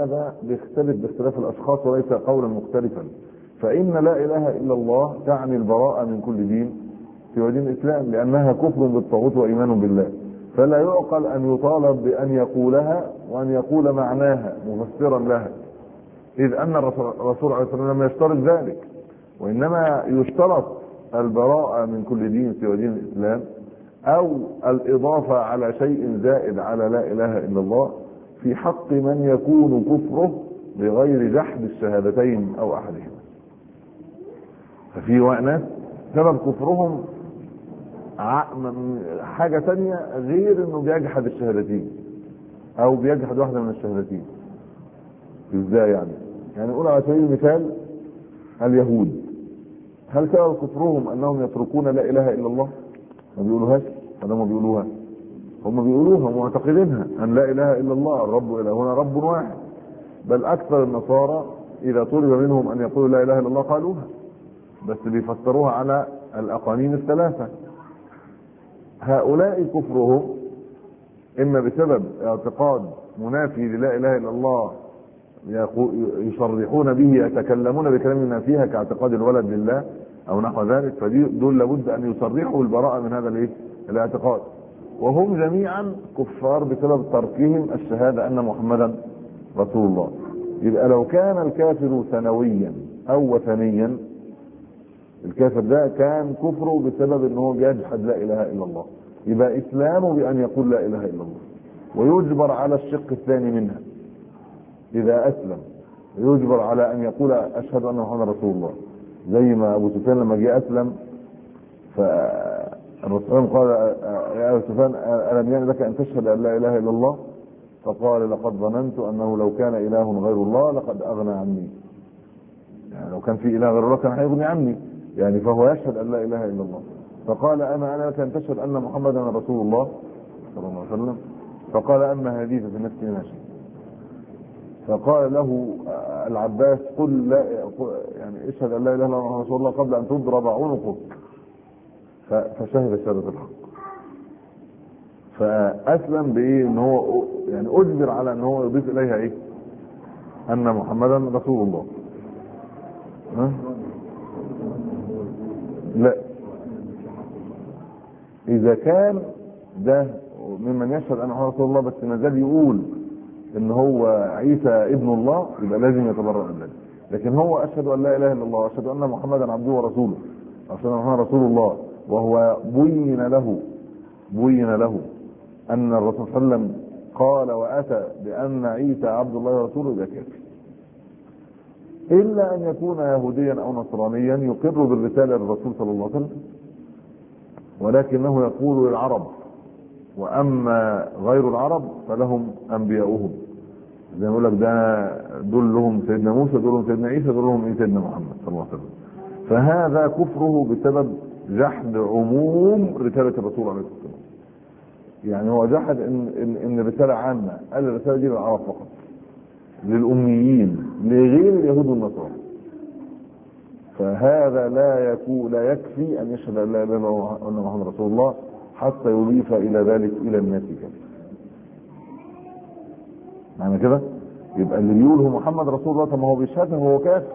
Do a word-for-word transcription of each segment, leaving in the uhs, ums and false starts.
هذا بيختلف باختلاف الاشخاص وليس قولا مختلفا. فان لا اله الا الله تعني البراءه من كل دين سوى دين الاسلام، لانها كفر بالطاغوت وايمان بالله، فلا يعقل ان يطالب بان يقولها وان يقول معناها مفسرا لها، اذ ان الرسول عليه الصلاه والسلام لم يشترط ذلك، وانما يشترط البراءه من كل دين سوى دين الاسلام او الاضافه على شيء زائد على لا اله الا الله في حق من يكون كفره بغير جحد الشهادتين او احدهما. ففي ناس سبب كفرهم حاجه ثانيه غير انه بيجحد الشهادتين او بيجحد واحده من الشهادتين. ازاي يعني؟ يعني نقول على سبيل المثال اليهود، هل سبب كفرهم انهم يتركون لا اله الا الله؟ ما بيقولوهاش ولا ما بيقولوها؟ هم بيقولوها معتقدينها ان لا اله الا الله، الرب الهنا رب واحد. بل اكثر النصارى اذا طلب منهم ان يقولوا لا اله الا الله قالوها، بس بيفسروها على الاقانيم الثلاثه. هؤلاء كفرهم اما بسبب اعتقاد منافي للا اله الا الله يصرحون به، يتكلمون بكلام ما فيها كاعتقاد الولد لله او نحو ذلك، فدي دول لابد ان يصرحوا البراءه من هذا الايه الاعتقاد. وهم جميعا كفار بسبب تركهم الشهاده ان محمدا رسول الله. يبقى لو كان الكافر ثانويا او وثنيا، الكافر ده كان كفره بسبب ان هو بيجحد لا اله الا الله، يبقى اسلامه بان يقول لا اله الا الله، ويجبر على الشق الثاني منها اذا اسلم، يجبر على ان يقول اشهد ان محمدا رسول الله. زي ما ابو سفيان لما جاء اسلم فالرسول قال يا ابو سفيان الم يأن لك ان تشهد ان لا اله الا الله؟ فقال لقد ظننت انه لو كان اله غير الله لقد اغنى عني. يعني لو كان في اله غير الله كان هيغني عني، يعني فهو يشهد ان لا اله الا الله. فقال اما انا لك ان تشهد ان محمدا رسول الله صلى الله عليه وسلم؟ فقال اما هذه ففي نفسي ما شئت. فقال له العباس قل لا يعني اشهد ان لا اله الا الله رسول الله قبل ان تضرب عنقك، فشهد شهاده الحق. فاسلم بايه؟ ان هو يعني اجبر على ان هو يضيف اليها ايه؟ ان محمدا رسول الله. ها؟ لا، اذا كان ده ممن يشهد ان محمد رسول الله بس ما زال يقول ان هو عيسى ابن الله، يبقى لازم يتبرأ من ذلك. لكن هو اشهد ان لا اله الا الله واشهد ان محمدا عبده ورسوله، اشهد ان محمدا رسول الله، وهو بين له بين له ان الرسول صلى الله عليه وسلم قال واتى بان عيسى عبد الله ورسوله، يبقى كافر. الا ان يكون يهوديا او نصرانيا يقر بالرساله للرسول صلى الله عليه وسلم، ولكنه يقول للعرب، واما غير العرب فلهم انبياؤهم. زي ما يقول لك ده دول لهم سيدنا موسى، دول لهم سيدنا عيسى، دول لهم ايه سيدنا محمد صلى الله عليه وسلم. فهذا كفره بسبب جحد عموم رساله الرسول عليه الصلاه والسلام. يعني هو جحد ان ان, إن الرساله عامه، قال الرساله دي للعرب فقط، للاميين، لغير اليهود والنصارى. فهذا لا يكون لا يكفي ان يشهد ان لا اله الا الله وان محمد رسول الله حتى يضيف الى ذلك الى الناس كذا. معنى كده يبقى اللي بيقول هو محمد رسول الله، طب ما هو بيشهدها هو كافر،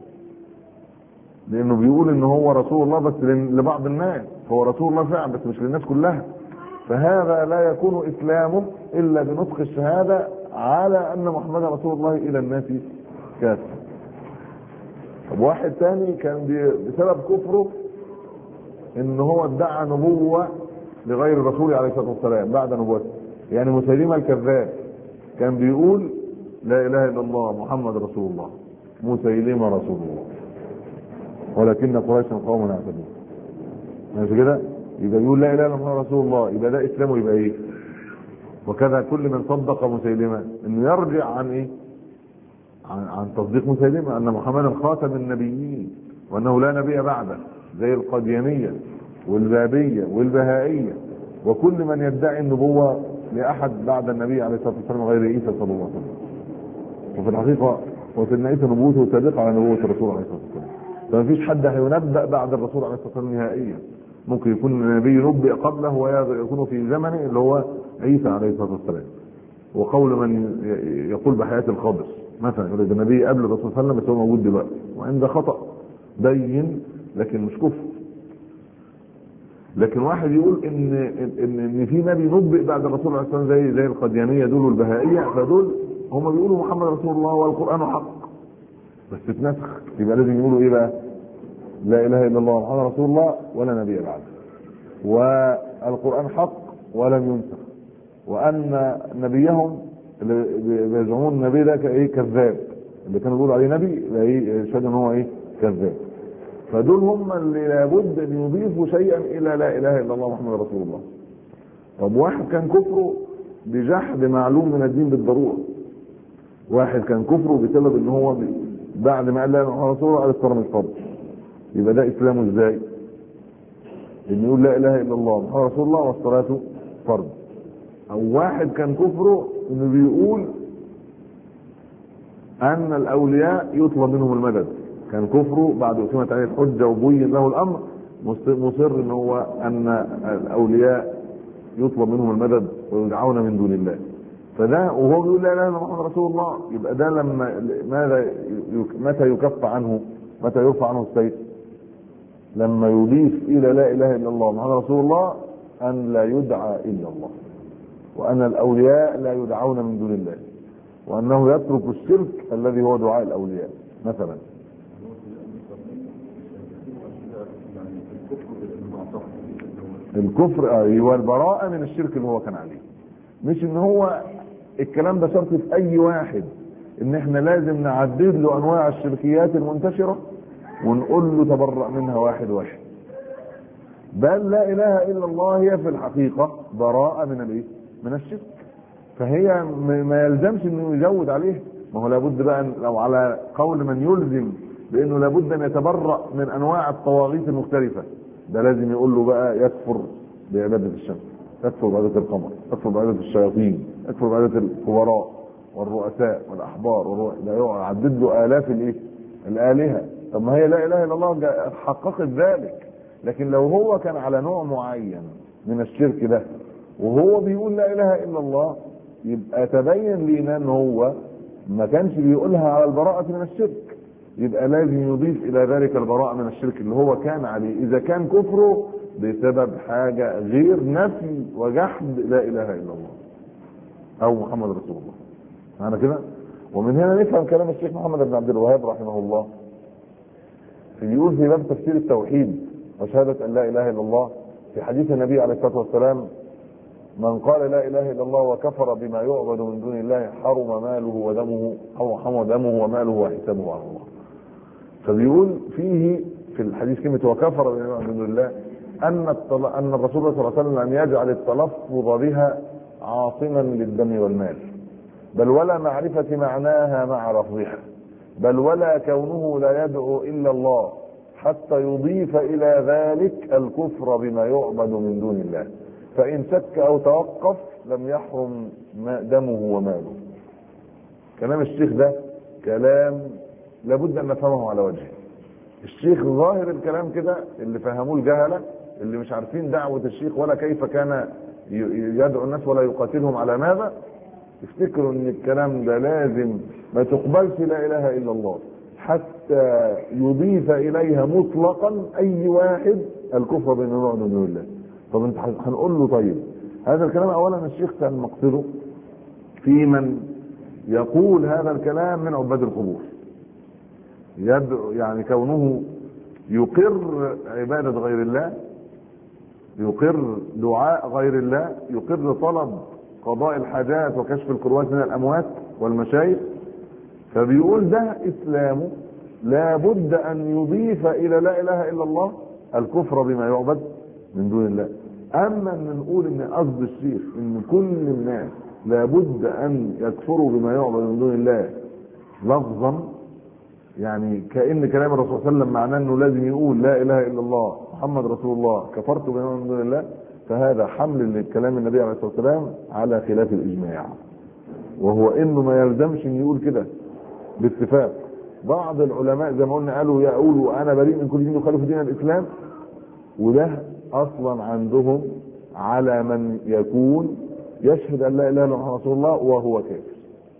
لانه بيقول ان هو رسول الله بس لبعض الناس، فهو رسول الله فعلا بس مش للناس كلها. فهذا لا يكون اسلامه الا بنطق الشهاده على ان محمد رسول الله الى الناس كافر. طب واحد ثاني كان بسبب كفره ان هو ادعى نبوه لغير الرسول عليه الصلاه والسلام بعد نبوته. يعني مسيلمه الكذاب كان بيقول لا اله الا الله محمد رسول الله، مسيلمه رسول الله، ولكن قريشا قوم يعتدون. ماشي كده؟ يبقى يقول لا اله الا الله رسول الله، يبقى ده اسلامه يبقى ايه؟ وكذا كل من صدق مسيلمه انه يرجع عن ايه؟ عن, عن تصديق مسيلمه ان محمدا خاتم النبيين وانه لا نبي بعده، زي القديانيه والبابيه والبهائيه وكل من يدعي النبوه لاحد بعد النبي عليه الصلاه والسلام غير عيسى صلى الله عليه وسلم. وفي الحقيقه وسيدنا عيسى نبوته سابقه على نبوه الرسول عليه الصلاه والسلام، فما فيش حد هينبأ بعد الرسول عليه الصلاه والسلام نهائيا. ممكن يكون النبي نبئ قبله ويكون في زمنه اللي هو عيسى عليه الصلاه والسلام. وقول من يقول بحياه الخضر مثلا يقول ده النبي قبل الرسول صلى الله عليه وسلم بس هو موجود دلوقتي، وان ده خطأ بين لكن مش كفر. لكن واحد يقول ان ان ان في نبي نبئ بعد الرسول عليه الصلاه والسلام زي زي القديانيه دول والبهائيه، فدول هم بيقولوا محمد رسول الله والقران حق بس اتنسخ، يبقى لازم يقولوا ايه بقى؟ لا اله الا الله محمد رسول الله ولا نبي بعده، والقران حق ولم ينسخ، وان نبيهم اللي بيزعمون النبي ده ايه كذاب، اللي كانوا بيقولوا عليه نبي يشهدوا ان هو ايه كذاب. فدول هم اللي لابد ان يضيفوا شيئا الى لا اله الا الله محمد رسول الله. طب واحد كان كفره بجحد معلوم من الدين بالضروره، واحد كان كفره بسبب ان هو بعد ما قال لا اله الا الله رسول الله قال الصلاه مش فرض، يبقى ده اسلامه ازاي؟ ان يقول لا اله الا الله محمد رسول الله والصلاه فرض. او واحد كان كفره انه بيقول ان الاولياء يطلب منهم المدد، كان كفره بعد اقيمت عليه الحجه وبين له الامر مصر ان هو ان الاولياء يطلب منهم المدد ويدعون من دون الله. فده وهو بيقول لا اله الا الله محمد رسول الله، يبقى ده لما ماذا متى يكف عنه؟ متى يرفع عنه السيف؟ لما يضيف الى لا اله الا الله محمد رسول الله ان لا يدعى الا الله، وان الاولياء لا يدعون من دون الله، وانه يترك الشرك الذي هو دعاء الاولياء مثلا. الكفر ايوه البراءه من الشرك اللي هو كان عليه، مش ان هو الكلام ده شرط في اي واحد ان احنا لازم نعدد له انواع الشركيات المنتشره ونقول له تبرأ منها واحد واحد، بل لا اله الا الله هي في الحقيقه براءه من الايه؟ من الشرك. فهي ما يلزمش انه يزود عليه، ما هو لابد بقى لو على قول من يلزم بانه لابد ان يتبرأ من انواع الطواغيت المختلفه، ده لازم يقول له بقى يكفر بعباده الشمس، يكفر بعباده القمر، يكفر بعباده الشياطين، يكفر بعباده الكبراء والرؤساء والاحبار والرؤ... ده يعدد له الاف الايه؟ الالهه. طب ما هي لا اله الا الله حققت ذلك، لكن لو هو كان على نوع معين من الشرك ده وهو بيقول لا اله الا الله، يبقى تبين لنا ان هو ما كانش بيقولها على البراءه من الشرك، يبقى لازم يضيف الى ذلك البراءه من الشرك اللي هو كان عليه اذا كان كفره بسبب حاجه غير نفي وجحد لا اله الا الله او محمد رسول الله. معنى كده؟ ومن هنا نفهم كلام الشيخ محمد بن عبد الوهاب رحمه الله يقول في باب تفسير التوحيد وشهاده ان لا اله الا الله في حديث النبي عليه الصلاه والسلام: من قال لا اله الا الله وكفر بما يعبد من دون الله حرم ماله ودمه او حرم دمه وماله وحسابه على الله. فبيقول فيه في الحديث كلمه وكفر بما يعبد من دون الله ان ان الرسول صلى الله عليه وسلم لم يجعل التلفظ بها عاصما للدم والمال، بل ولا معرفه معناها مع لفظها، بل ولا كونه لا يدعو الا الله حتى يضيف الى ذلك الكفر بما يعبد من دون الله، فان شك او توقف لم يحرم دمه وماله. كلام الشيخ ده كلام لابد ان نفهمه على وجهه. الشيخ ظاهر الكلام كده اللي فهموه الجهله اللي مش عارفين دعوه الشيخ ولا كيف كان يدعو الناس ولا يقاتلهم على ماذا، افتكروا ان الكلام ده لازم ما تقبلش لا اله الا الله حتى يضيف اليها مطلقا اي واحد الكفر بين الله وبين الله. طب انت هنقول له طيب هذا الكلام اولا الشيخ كان مقصده في من يقول هذا الكلام من عباد القبور، يدعو يعني كونه يقر عباده غير الله، يقر دعاء غير الله، يقر طلب قضاء الحاجات وكشف الكروات من الاموات والمشايخ. فبيقول ده اسلامه لابد ان يضيف الى لا اله الا الله الكفر بما يعبد من دون الله. اما ان نقول ان قصد الشيخ ان كل الناس لابد ان يكفروا بما يعبد من دون الله لفظا، يعني كأن كلام الرسول صلى الله عليه وسلم معناه انه لازم يقول لا اله الا الله محمد رسول الله كفرت بما يعبد من دون الله، فهذا حمل لكلام النبي عليه الصلاه والسلام على خلاف الاجماع، وهو انه ما يلزمش ان يقول كده باتفاق. بعض العلماء زي ما قلنا قالوا يقولوا انا بريء من كل دين يخالف دين الاسلام، وده اصلا عندهم على من يكون يشهد ان لا اله الا الله رسول الله وهو كافر.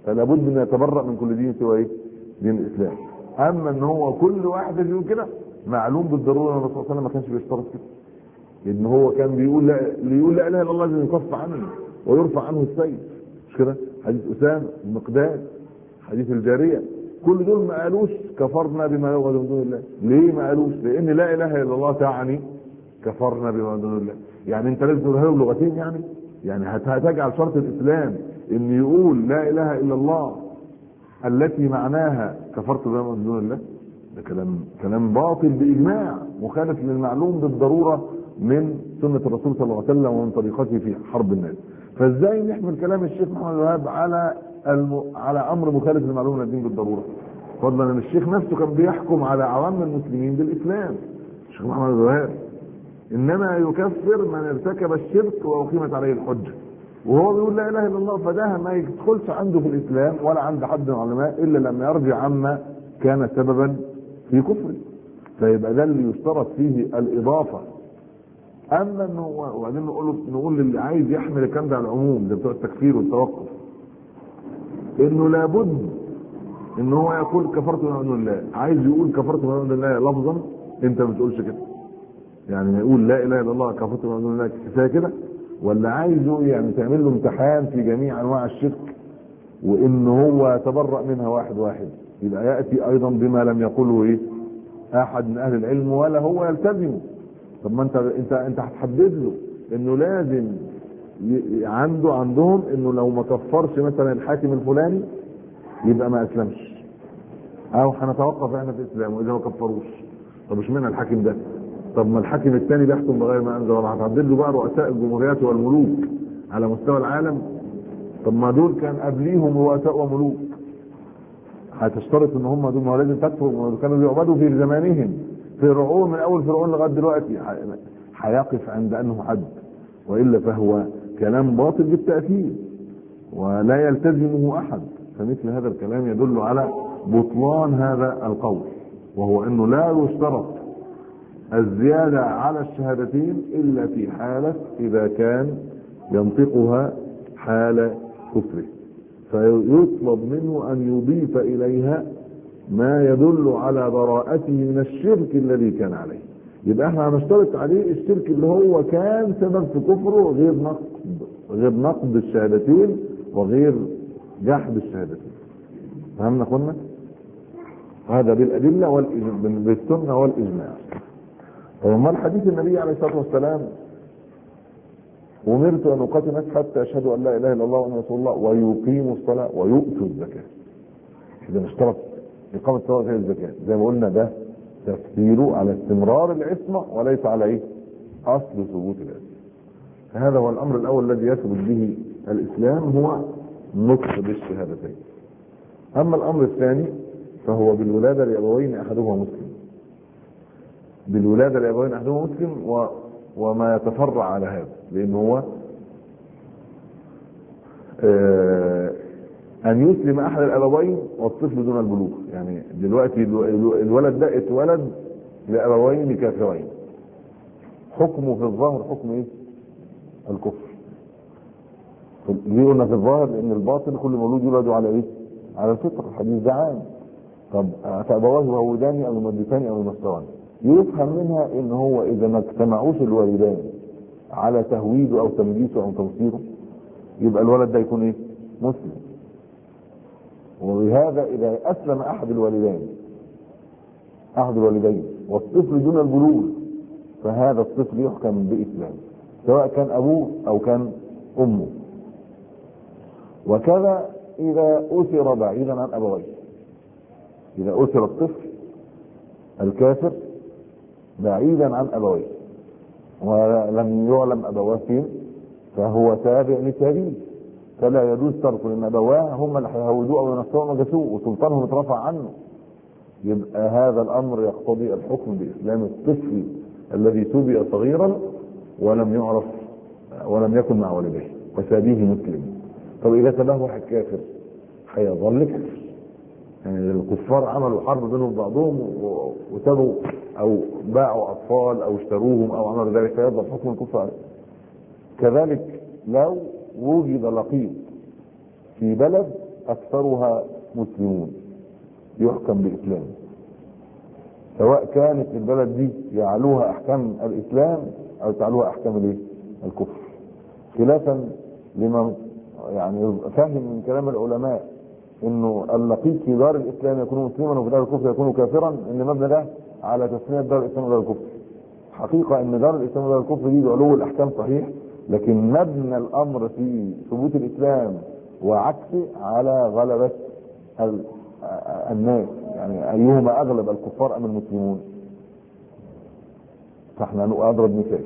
فلا بد ان يتبرأ من كل دين سوى ايه؟ دين الاسلام. اما ان هو كل واحد يقول كده معلوم بالضروره ان الرسول صلى الله عليه وسلم ما كانش بيشترط كده، لان هو كان بيقول لا اللي يقول لا اله الا الله لازم يكف عنه ويرفع عنه السيف، مش كده؟ حديث اسامه، المقداد، حديث الجاريه، كل دول ما قالوش كفرنا بما يعبد من دون الله. ليه ما قالوش؟ لان لا اله الا الله تعني كفرنا بما دون الله. يعني انت لازم تقولها له بلغتين، يعني يعني هتجعل شرط الاسلام ان يقول لا اله الا الله التي معناها كفرت بما من دون الله؟ ده كلام كلام باطل باجماع، مخالف للمعلوم بالضروره من سنه الرسول صلى الله عليه وسلم ومن طريقته في حرب الناس. فازاي نحمل كلام الشيخ محمد الوهاب على الم... على امر مخالف للمعلوم من الدين بالضروره؟ فضلا ان الشيخ نفسه كان بيحكم على عوام المسلمين بالاسلام، الشيخ محمد الوهاب، انما يكفر من ارتكب الشرك واقيمت عليه الحجه، وهو بيقول لا اله الا الله. فده ما يدخلش عنده في الاسلام ولا عند حد من العلماء الا لما يرجع عما كان سببا في كفره، فيبقى ده اللي يشترط فيه الاضافه. اما انه وبعدين نقول نقول للي عايز يحمل الكلام ده على العموم زي بتوع التكفير والتوقف، انه لابد ان هو يقول كفرت بما دون الله. عايز يقول كفرت بما دون الله لفظا، انت ما بتقولش كده، يعني يقول لا اله الا الله كفرت بما دون الله كفايه كده، ولا عايزه يعني تعمل له امتحان في جميع انواع الشرك وان هو يتبرأ منها واحد واحد، يبقى ياتي ايضا بما لم يقله ايه احد من اهل العلم ولا هو يلتزمه. طب ما انت انت انت هتحدد له انه لازم ي... عنده عندهم انه لو ما كفرش مثلا الحاكم الفلاني يبقى ما اسلمش، او هنتوقف احنا في اسلامه اذا ما كفروش. طب اشمعنى الحاكم ده؟ طب ما الحاكم الثاني بيحكم بغير ما انزل الله، هتعدد له بقى رؤساء الجمهوريات والملوك على مستوى العالم؟ طب ما دول كان قبليهم رؤساء وملوك، هتشترط ان هم دول ما لازم تكفر، كانوا بيعبدوا في زمانهم فرعون من اول فرعون لغايه دلوقتي، هيقف عند انه حد، والا فهو كلام باطل بالتاكيد ولا يلتزمه احد. فمثل هذا الكلام يدل على بطلان هذا القول، وهو انه لا يشترط الزياده على الشهادتين الا في حاله اذا كان ينطقها حال كفره، فيطلب منه ان يضيف اليها ما يدل على براءته من الشرك الذي كان عليه. يبقى احنا هنشترط عليه الشرك اللي هو كان سبب في كفره، غير نقض غير نقض الشهادتين وغير جحد الشهادتين. فهمنا اخوانا؟ هذا بالادله بالسنه والاجماع. وما الحديث النبي عليه الصلاه والسلام امرت ان اقاتل الناس حتى يشهدوا ان لا اله الا الله وان رسول الله ويقيموا الصلاه ويؤتوا الزكاه. اذا اشترط اقامه الصلاه وإيتاء الزكاه، زي ما قلنا ده تفسيره على استمرار العصمه وليس على ايه؟ اصل ثبوت العصمه. فهذا هو الامر الاول الذي يثبت به الاسلام، هو نطق بالشهادتين. اما الامر الثاني فهو بالولاده لابوين احدهما مسلم، بالولاده لابوين احدهما مسلم و... وما يتفرع على هذا، لان هو آه ان يسلم احد الابوين والطفل دون البلوغ. يعني دلوقتي الولد ده اتولد لابوين كافرين، حكمه في الظاهر حكم ايه؟ الكفر. ليه قلنا في الظاهر؟ لان الباطن كل مولود يولد على ايه؟ على الفطره، الحديث ده عام. طب فابواه يهوداني او يمجساني او ينصراني، يفهم منها ان هو اذا ما اجتمعوش الوالدان على تهويده او تمجيسه او تنصيره يبقى الولد ده يكون ايه؟ مسلم. وبهذا اذا اسلم احد الوالدين احد الوالدين والطفل دون البلوغ فهذا الطفل يحكم باسلام سواء كان ابوه او كان امه. وكذا اذا اسر بعيدا عن ابويه، اذا اسر الطفل الكافر بعيدا عن ابويه ولم يعلم ابواه فين فهو تابع لتابعه، فلا يجوز تركه، لان ابواه هم اللي هيهودوه او ينصروه ومجسوه وسلطانهم اترفع عنه. يبقى هذا الامر يقتضي الحكم باسلام الطفل الذي سبي صغيرا ولم يعرف ولم يكن مع والديه وسابيه مسلم. طب اذا سباه واحد كافر هيظل كافر، يعني الكفار عملوا حرب بينهم بعضهم وسابوا او باعوا اطفال او اشتروهم او عملوا ذلك فيظل حكم الكفر عليه. كذلك لو وجد لقيط في بلد اكثرها مسلمون يحكم باسلام، سواء كانت البلد دي يعلوها احكام الاسلام او تعلوها احكام الايه؟ الكفر، خلافا لما يعني فهم من كلام العلماء انه اللقيط في دار الاسلام يكون مسلما وفي دار الكفر يكون كافرا، ان مبنى ده على تسميه دار الاسلام ودار الكفر. حقيقه ان دار الاسلام ودار الكفر دي بعلو الاحكام صحيح، لكن مبنى الامر في ثبوت الاسلام وعكسه على غلبه الناس، يعني ايهما اغلب الكفار ام المسلمون؟ فاحنا اضرب مثال،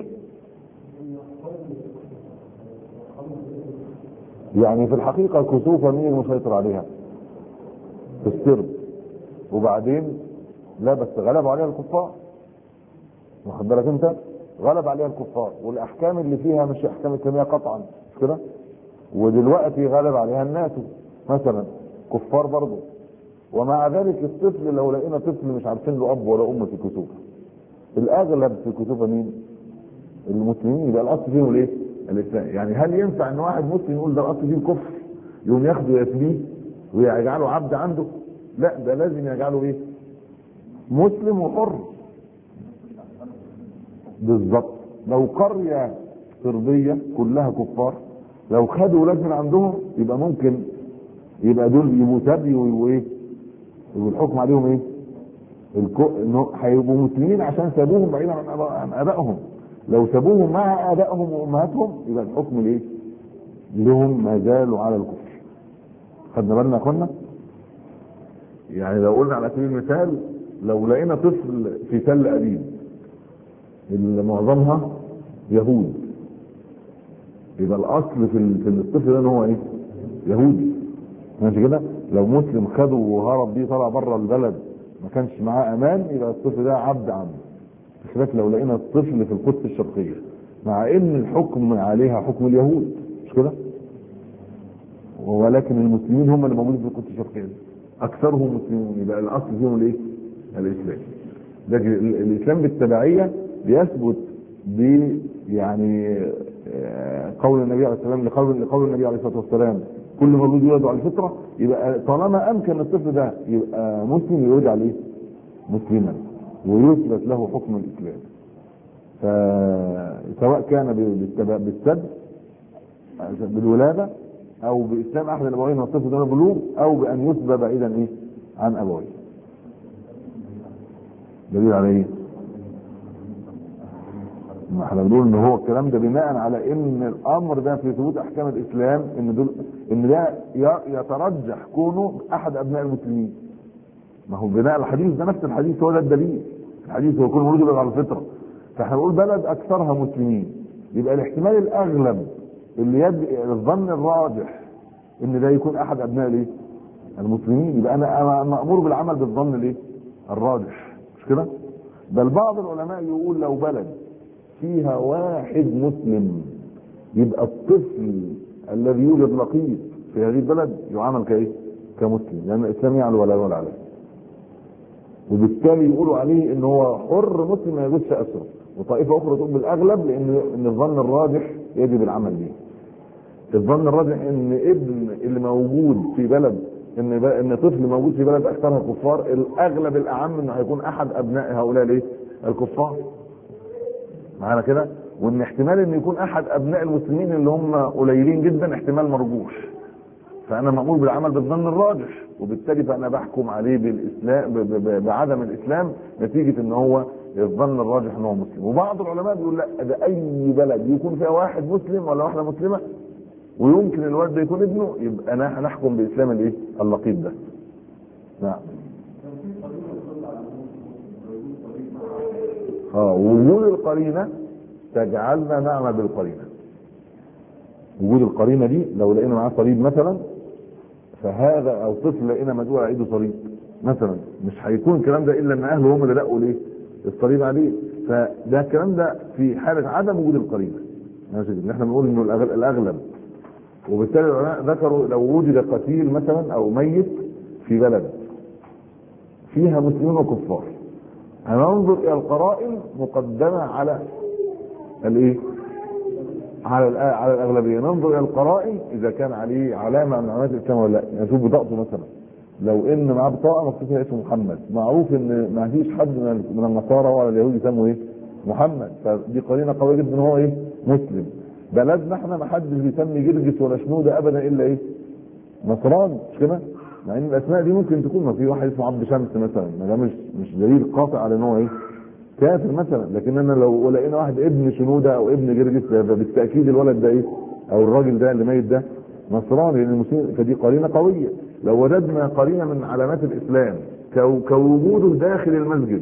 يعني في الحقيقه الكسوفه مين المسيطر عليها؟ في السر، وبعدين لا بس غلب عليها الكفار، واخد بالك انت؟ غلب عليها الكفار، والاحكام اللي فيها مش احكام اسلاميه قطعا، مش كده؟ ودلوقتي غلب عليها الناس مثلا كفار برضه، ومع ذلك الطفل لو لقينا طفل مش عارفين له اب ولا ام في الكسوفه، الاغلب في الكسوفه مين؟ المسلمين، يبقى الاصل فيهم الايه؟ الاسلام. يعني هل ينفع ان واحد مسلم يقول ده الاصل فيه الكفر يقوم ياخده يسميه ويجعله عبد عنده؟ لا، ده لازم يجعله ايه؟ مسلم وحر. بالظبط. لو قريه صربيه كلها كفار لو خدوا ولاد من عندهم يبقى ممكن يبقى دول يبقوا سبي ويبقوا ايه؟ يبقوا الحكم عليهم ايه؟ الكو... انه هيبقوا مسلمين عشان سابوهم بعيدا عن أبا... عن ابائهم. لو سابوهم مع ابائهم وامهاتهم يبقى الحكم الايه؟ لهم ما زالوا على الكفر. خدنا بالنا يا اخوانا؟ يعني لو قلنا على سبيل المثال لو لقينا طفل في تل ابيب اللي معظمها يهود، يبقى الاصل في في الطفل ده ان هو ايه؟ يهودي، ماشي كده؟ لو مسلم خده وهرب بيه طلع بره البلد ما كانش معاه امان يبقى الطفل ده عبد عنه، بخلاف لو لقينا الطفل في القدس الشرقيه مع ان الحكم عليها حكم اليهود، مش كده؟ ولكن المسلمين هم اللي موجودين في القدس الشرقيه دي اكثرهم مسلمون، يبقى الاصل فيهم الايه؟ الاسلام. لكن الاسلام بالتبعيه بيثبت ب يعني قول النبي عليه السلام لقول لقول النبي عليه الصلاه والسلام كل مولود يولد على الفطره، يبقى طالما امكن الطفل ده يبقى مسلم يولد عليه مسلما ويثبت له حكم الاسلام، فسواء كان بالسد بالولاده او باسلام احد الابوين والطفل ده بلوغ او بان يثبت بعيدا ايه؟ عن ابويه. دليل على ايه؟ ما احنا بنقول ان هو الكلام ده بناء على ان الامر ده في ثبوت احكام الاسلام ان دول ان ده يترجح كونه احد ابناء المسلمين. ما هو بناء الحديث ده نفس الحديث هو ده الدليل، الحديث هو كل مولود يولد على الفطره، فاحنا بنقول بلد اكثرها مسلمين يبقى الاحتمال الاغلب اللي يد الظن الراجح ان ده يكون احد ابناء الايه؟ المسلمين، يبقى انا مامور بالعمل بالظن الايه؟ الراجح، مش كده؟ بل بعض العلماء يقول لو بلد فيها واحد مسلم يبقى الطفل الذي يوجد لقيط في هذه البلد يعامل كايه؟ كمسلم، لان الاسلام يعلو ولا يعلو عليه، وبالتالي يقولوا عليه ان هو حر مسلم ما يجوزش اسره. وطائفه اخرى تقول بالاغلب لان ان الظن الراجح يجب العمل به. الظن الراجح ان ابن اللي موجود في بلد ان ان طفل موجود في بلد اكثرها كفار، الاغلب الاعم انه هيكون احد ابناء هؤلاء الايه؟ الكفار. معانا كده؟ وان احتمال ان يكون احد ابناء المسلمين اللي هم قليلين جدا احتمال مرجوح. فانا مأمور بالعمل بالظن الراجح، وبالتالي فانا بحكم عليه بالاسلام بعدم الاسلام نتيجه ان هو الظن الراجح ان هو مسلم. وبعض العلماء بيقول لا، ده اي بلد يكون فيها واحد مسلم ولا واحده مسلمه ويمكن الولد ده يكون ابنه يبقى انا هنحكم باسلام الايه؟ اللقيط ده. نعم. اه وجود القرينه تجعلنا نعمل بالقرينه. وجود القرينه دي لو لقينا معاه صليب مثلا، فهذا او طفل لقينا مدعو على ايده صليب مثلا، مش هيكون الكلام ده الا ان اهله هم اللي لقوا ليه؟ الصليب عليه. فده الكلام ده في حاله عدم وجود القرينه. ماشي، ان احنا بنقول انه الاغلب، وبالتالي العلماء ذكروا لو وجد قتيل مثلا او ميت في بلد فيها مسلمين وكفار هننظر الى القرائن مقدمه على الايه؟ على على الاغلبيه. ننظر الى القرائن اذا كان عليه علامه من علامات الاسلام ولا لا. نشوف بطاقته مثلا، لو ان معاه بطاقه مكتوب فيها اسمه محمد، معروف ان ما فيش حد من النصارى ولا اليهود يسموا ايه محمد، فدي قرينه قويه جدا ان هو ايه مسلم. بلدنا احنا ما حدش بيسمي جرجس ولا شنوده ابدا الا ايه نصراني، مش كده؟ مع ان الاسماء دي ممكن تكون، ما في واحد اسمه عبد شمس مثلا، ما ده مش مش دليل قاطع على ان هو ايه كافر مثلا. لكن انا لو لقينا واحد ابن شنوده او ابن جرجس بالتاكيد الولد ده ايه او الراجل ده اللي ميت ده نصراني، لان المسلمين، فدي قرينه قويه. لو وجدنا قرينه من علامات الاسلام كوجوده داخل المسجد،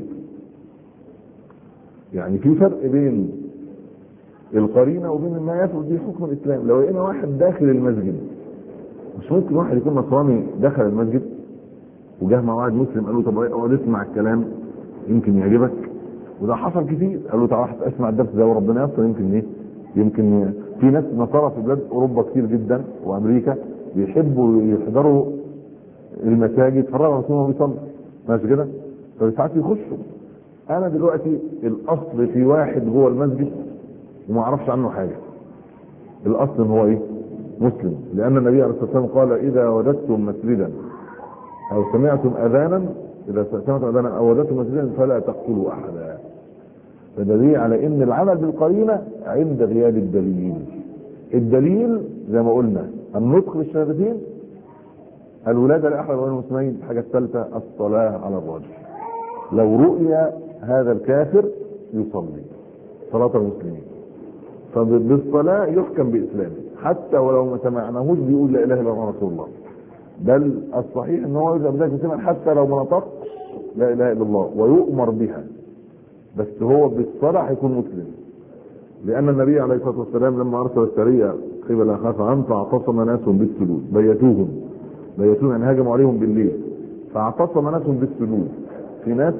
يعني في فرق بين القرينه وبين ما يفرض به حكم الاسلام. لو لقينا واحد داخل المسجد، مش ممكن واحد يكون نصراني دخل المسجد وجاه مع واحد مسلم قال له طب اقعد اسمع الكلام يمكن يعجبك، وده حصل كتير، قال له تعالى اسمع الدرس ده وربنا يستر، يمكن ايه يمكن في ناس نصارى في بلاد اوروبا كتير جدا وامريكا بيحبوا يحضروا المساجد يتفرجوا على وهو بيصلي، ماشي كده؟ فساعات يخشوا. انا دلوقتي الاصل في واحد جوه المسجد وما اعرفش عنه حاجه، الاصل ان هو ايه مسلم، لان النبي عليه الصلاه والسلام قال اذا وجدتم مسجدا او سمعتم اذانا، اذا سمعتم اذانا او وجدتم مسجدا فلا تقتلوا احدا. فدليل على ان العمل بالقرينه عند غياب الدليل. الدليل زي ما قلنا النطق بالشهادتين، الولاده لاحد غير المسلمين، الحاجه الثالثه الصلاه على الرجل. لو رؤي هذا الكافر يصلي صلاه المسلمين، فبالصلاه يحكم باسلامه حتى ولو ما سمعناهوش بيقول لا اله الا الله رسول الله. بل الصحيح ان هو يرجع بذلك مسلما حتى لو ما نطقش لا اله الا الله ويؤمر بها، بس هو بالصلاه هيكون مسلم. لان النبي عليه الصلاه والسلام لما ارسل السريه قبل اخاف عن فاعتصم ناس بالسجود، بيتوهم بيتوهم يعني هاجموا عليهم بالليل، فاعتصم ناس بالسجود. في ناس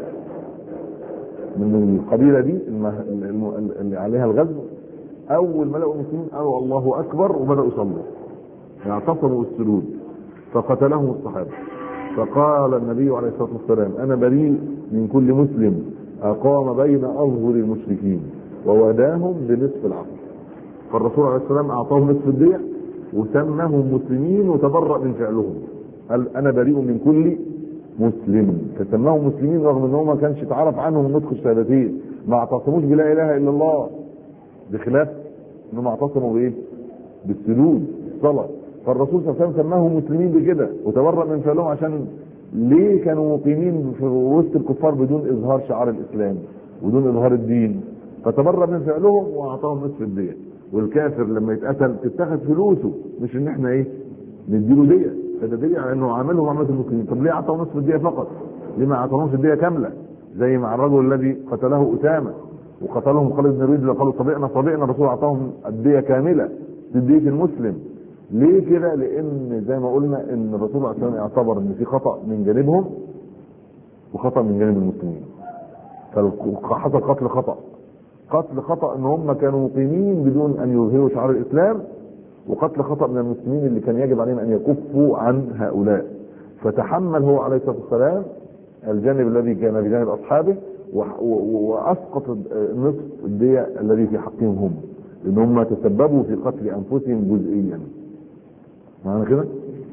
من القبيله دي اللي عليها الغزو اول ما لقوا المسلمين قالوا الله اكبر وبداوا يصلوا، اعتصموا بالسجود فقتلهم الصحابه. فقال النبي عليه الصلاه والسلام انا بريء من كل مسلم اقام بين اظهر المشركين ووداهم بنصف العقل. فالرسول عليه السلام اعطاهم نصف الدية وسماهم مسلمين وتبرأ من فعلهم، قال انا بريء من كل مسلم، فسماهم مسلمين رغم ان هم ما كانش يتعرف عنهم نطق الشهادتين، ما اعتصموش بلا اله الا الله، بخلاف انهم اعتصموا بايه؟ بالسجود الصلاه. فالرسول صلى الله عليه وسلم سماهم مسلمين بكده وتبرأ من فعلهم، عشان ليه كانوا مقيمين في وسط الكفار بدون اظهار شعار الاسلام ودون اظهار الدين، فتبرأ من فعلهم واعطاهم نصف الدية. والكافر لما يتقتل تتاخد فلوسه، مش ان احنا ايه نديله دية، فده دليل على انه عملهم عملة المسلمين. طب ليه اعطاهم نصف الدية فقط؟ ليه ما اعطاهمش الدية كاملة زي مع الرجل الذي قتله اسامة وقتلهم خالد بن الوليد؟ قالوا طبيعنا طبيعنا، الرسول اعطاهم الدية كاملة دية المسلم. ليه كده؟ لان زي ما قلنا ان الرسول عليه الصلاه والسلام اعتبر ان في خطأ من جانبهم وخطأ من جانب المسلمين، فحصل قتل خطأ. قتل خطأ ان هم كانوا مقيمين بدون ان يظهروا شعار الاسلام، وقتل خطأ من المسلمين اللي كان يجب عليهم ان يكفوا عن هؤلاء. فتحمل هو عليه الصلاه والسلام الجانب الذي كان بجانب اصحابه واسقط نصف الدية الذي في حقهم هم، لان هم تسببوا في قتل انفسهم جزئيا. معنى كده؟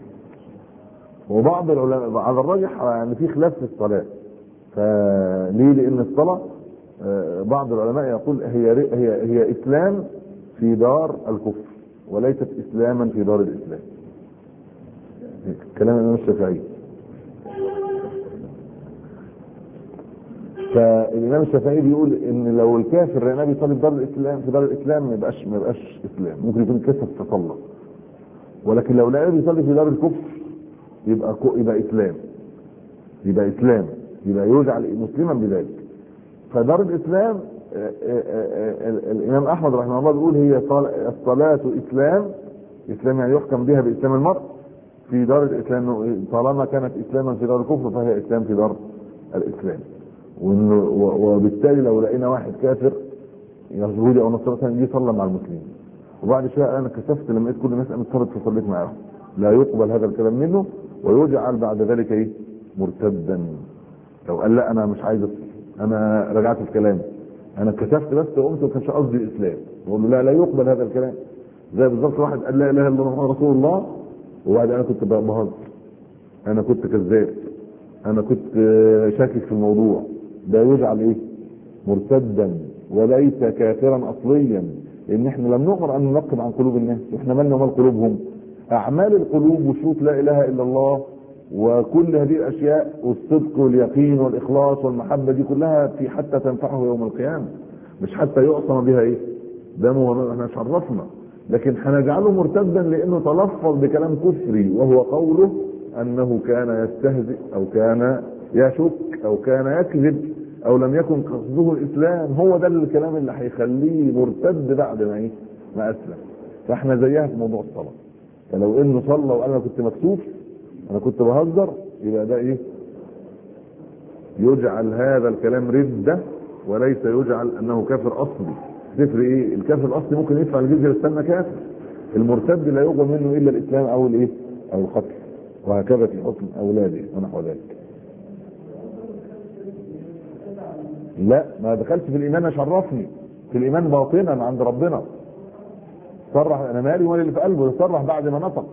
وبعض العلماء على الراجح يعني في خلاف في الصلاه. فليه؟ لان الصلاه بعض العلماء يقول هي هي هي اسلام في دار الكفر وليست اسلاما في دار الاسلام. كلام الامام الشافعي. فالامام الشافعي بيقول ان لو الكافر النبي يصلي في دار الاسلام في دار الاسلام ما يبقاش ما يبقاش اسلام، ممكن يكون كسر تصلى. ولكن لو لقاه بيصلي في دار الكفر يبقى يبقى اسلام، يبقى اسلام يبقى يجعل مسلما بذلك. فدار الاسلام الامام احمد رحمه الله بيقول هي الصلاه اسلام، اسلام يعني يحكم بها باسلام المرء في دار الاسلام، طالما كانت اسلاما في دار الكفر فهي اسلام في دار الاسلام. وبالتالي لو لقينا واحد كافر يهودي او نصراني يجي يصلي مع المسلمين وبعد شويه انا كسفت لما لقيت كل الناس قامت صلت فصليت معاهم، لا يقبل هذا الكلام منه ويجعل بعد ذلك ايه؟ مرتدا. لو قال لا انا مش عايز اصلي، انا رجعت في كلامي، انا كسفت بس وقمت وما كانش قصدي الاسلام، يقول له لا لا يقبل هذا الكلام. زي بالظبط واحد قال لا اله الا الله محمد رسول الله، وبعد انا كنت بهزر، انا كنت كذاب، انا كنت شاكك في الموضوع، ده يجعل ايه؟ مرتدا وليس كافرا اصليا، لان احنا لم نؤمر ان ننقب عن قلوب الناس، واحنا مالنا ومال قلوبهم؟ اعمال القلوب وشروط لا اله الا الله وكل هذه الاشياء والصدق واليقين والاخلاص والمحبه دي كلها في حتى تنفعه يوم القيامه، مش حتى يعصم بها ايه؟ دمه. احنا شرفنا، لكن هنجعله مرتدا لانه تلفظ بكلام كفري، وهو قوله انه كان يستهزئ او كان يشك او كان يكذب او لم يكن قصده الاسلام. هو ده الكلام اللي هيخليه مرتد بعد ما ايه؟ ما اسلم. فاحنا زيها في موضوع الصلاه، فلو انه صلى وقال انا كنت مكسوف، انا كنت بهزر، يبقى ده ايه؟ يجعل هذا الكلام رده وليس يجعل انه كافر اصلي. تفرق ايه؟ الكافر الاصلي ممكن يدفع الجزيه يستنى كافر، المرتد لا يقبل منه الا الاسلام او الايه؟ او القتل، وهكذا في حكم اولاده ونحو ذلك. لا ما دخلش في الايمان، اشرفني في الايمان باطنا عند ربنا، صرح انا مالي ولا اللي في قلبه، صرح بعد ما نطق.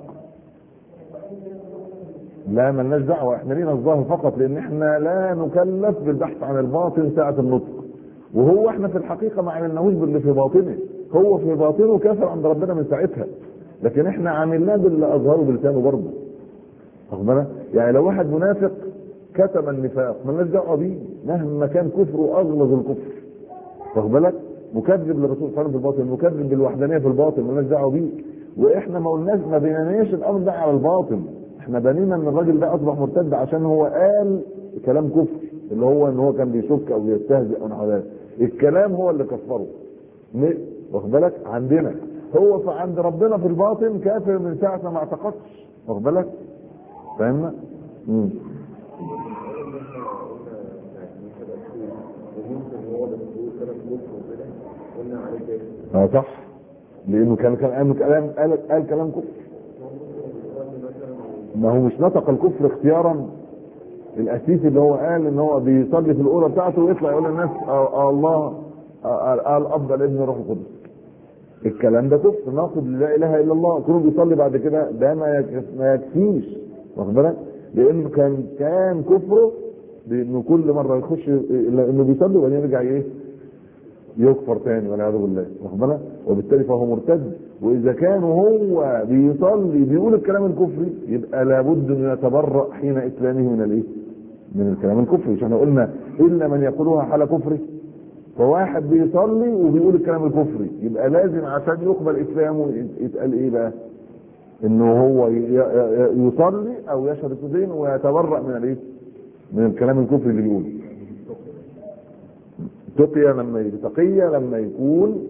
لا مالناش دعوه، احنا لينا الظاهر فقط، لان احنا لا نكلف بالبحث عن الباطن ساعه النطق، وهو احنا في الحقيقه ما عملناهوش باللي في باطنه، هو في باطنه كافر عند ربنا من ساعتها، لكن احنا عملناه باللي اظهره بلسانه برضه. واخد بالك؟ يعني لو واحد منافق كتم النفاق مالناش دعوه بيه مهما كان كفره اغلظ الكفر. واخد بالك؟ مكذب للرسول صلى الله عليه وسلم في الباطن، مكذب بالوحدانيه في الباطن، مالناش دعوه بيه. واحنا ما قلناش ما بنيناش الامر ده على الباطن، احنا بنينا ان الراجل ده اصبح مرتد عشان هو قال كلام كفر، اللي هو ان هو كان بيشك او بيستهزئ او نحو ذلك. الكلام هو اللي كفره. واخد بالك؟ عندنا هو فعند ربنا في الباطن كافر من ساعه ما اعتقدش. واخد بالك؟ فاهمنا؟ امم اه صح، لانه كان كان كلام قال قال كلام كفر. ما هو مش نطق الكفر اختيارا، الاسيس اللي هو قال ان هو بيصلي في الاوضه بتاعته ويطلع يقول للناس آه آه الله قال آه آه اب الابن روح القدس، الكلام ده كفر ناقض لا اله الا الله. كونه بيصلي بعد كده ده ما ما يكفيش. واخد بالك؟ لانه كان كان كفره بانه كل مره يخش انه بيصلي وبعدين يرجع ايه؟ يكفر تاني والعياذ بالله. واخد بالك؟ وبالتالي فهو مرتد. واذا كان هو بيصلي بيقول الكلام الكفري يبقى لابد ان يتبرأ حين اسلامه من الايه؟ من الكلام الكفري. مش احنا قلنا الا من يقولها حال كفره؟ فواحد بيصلي وبيقول الكلام الكفري يبقى لازم عشان يقبل اسلامه يتقال ايه بقى؟ انه هو يصلي او يشهد الصدين ويتبرأ من الايه؟ من الكلام الكفري اللي بيقوله. تقية لما تقية لما يكون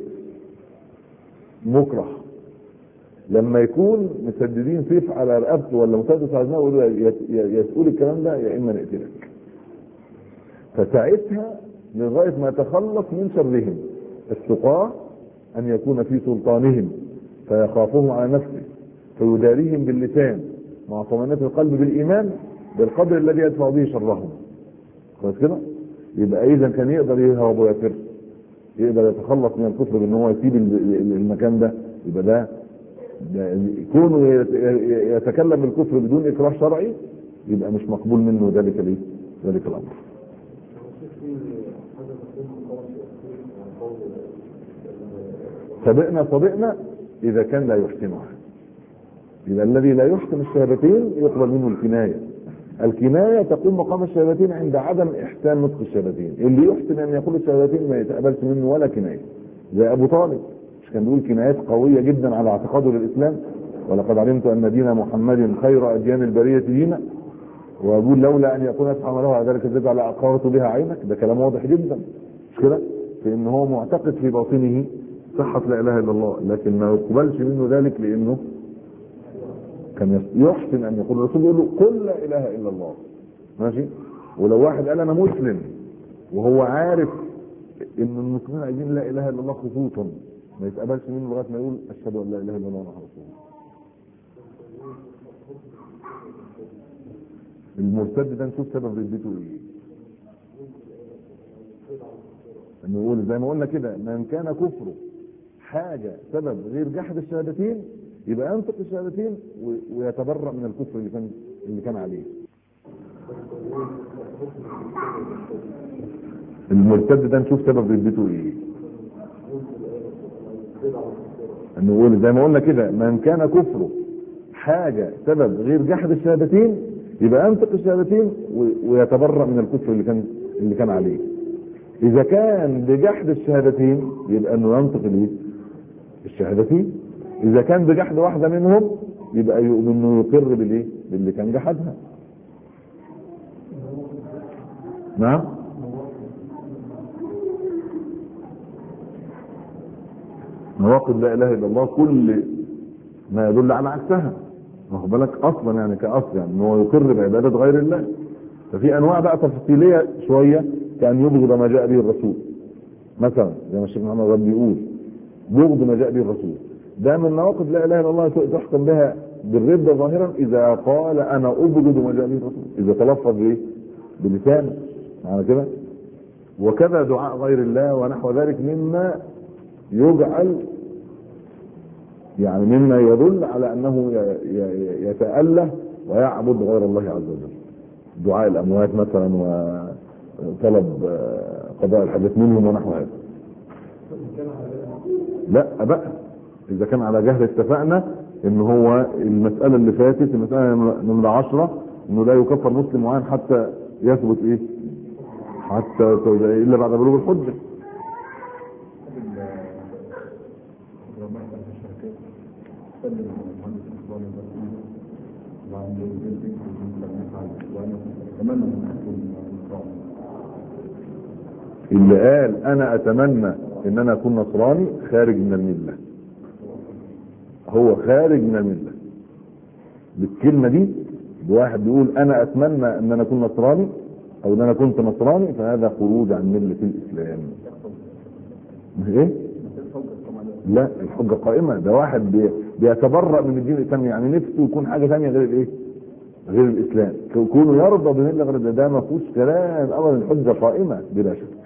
مكره، لما يكون مسددين سيف على رقبته ولا مسدس على دماغه يقولوا يا تقول الكلام ده يا اما نقتلك. فساعتها لغايه ما يتخلص من شرهم. التقاه ان يكون في سلطانهم فيخافهم على نفسه فيداريهم باللسان مع طمأنينة القلب بالايمان بالقدر الذي يدفع به شرهم. كويس كده؟ يبقى اذا كان يقدر يهرب ويفر، يقدر يتخلص من الكفر بان هو يسيب المكان ده، يبقى ده, ده كونه يتكلم بالكفر بدون اكراه شرعي يبقى مش مقبول منه ذلك الايه؟ ذلك الامر. سبقنا صدقنا اذا كان لا يحسنها، اذا الذي لا يحسن الشهادتين يقبل منه الكنايه. الكنايه تقوم مقام الشهادتين عند عدم احسان نطق الشهادتين. اللي يحسن ان يقول الشهادتين ما يتقبلش منه ولا كنايه. زي ابو طالب مش كان بيقول كنايات قويه جدا على اعتقاده للاسلام؟ ولقد علمت ان دين محمد خير اديان البريه دينا، ويقول لولا ان يكون اصحاب له على ذلك الزد على اقررت بها عينك. ده كلام واضح جدا مش كده؟ في ان هو معتقد في باطنه صحه لا اله الا الله، لكن ما يقبلش منه ذلك لانه كان يحسن ان يقول. الرسول يقول له قل لا اله الا الله، ماشي؟ ولو واحد قال انا مسلم وهو عارف ان المسلمين عايزين لا اله الا الله خصوصا ما يتقبلش منه لغايه ما يقول اشهد ان لا اله الا الله محمد رسول الله. المرتد ده نشوف سبب ردته ايه. انه يقول زي ما قلنا كده من كان كفره حاجة سبب غير جحد الشهادتين يبقى ينطق الشهادتين ويتبرأ من الكفر اللي كان اللي كان عليه. المرتد ده نشوف سبب ردته ايه. نقول زي ما قلنا كده، من كان كفره حاجة سبب غير جحد الشهادتين يبقى ينطق الشهادتين ويتبرأ من الكفر اللي كان اللي كان عليه. اذا كان بجحد الشهادتين يبقى انه ينطق الايه؟ الشهادتين. اذا كان بجحد واحدة منهم يبقى انه يقر بالايه؟ باللي كان جحدها. نعم. نواقض لا اله الا الله كل ما يدل على عكسها، واخد بالك؟ اصلا يعني كاصل يعني ان هو يقر بعباده غير الله. ففي انواع بقى تفصيليه شويه، كان يبغض ما جاء به الرسول مثلا، زي ما الشيخ محمد غاب بيقول بغض ما جاء به الرسول، ده من نواقض لا اله الا الله تحكم بها بالردة ظاهرا اذا قال انا ابغض ما جاء به الرسول، اذا تلفظ بايه؟ بلسانه على كده. وكذا دعاء غير الله ونحو ذلك مما يجعل يعني مما يدل على انه يتأله ويعبد غير الله عز وجل. دعاء الاموات مثلا وطلب قضاء الحاجات منهم ونحو هذا. لا بقى اذا كان على جهل اتفقنا ان هو المسألة اللي فاتت المسألة نمرة عشرة انه لا يكفر مسلم معين حتى يثبت ايه؟ حتى الا بعد بلوغ الحجة. اللي قال انا اتمنى ان انا اكون نصراني خارج من المله، هو خارج من المله بالكلمه دي. واحد بيقول انا اتمنى ان انا اكون نصراني او ان انا كنت نصراني، فهذا خروج عن مله الاسلام. ايه؟ لا الحجه قائمه. ده واحد بي بيتبرأ من الدين الاسلامي، يعني نفسه يكون حاجه ثانيه غير الايه؟ غير الاسلام. كونه يرضى بمله غير ده, ده ما فيهوش كلام ابدا، الحجه قائمه بلا شك.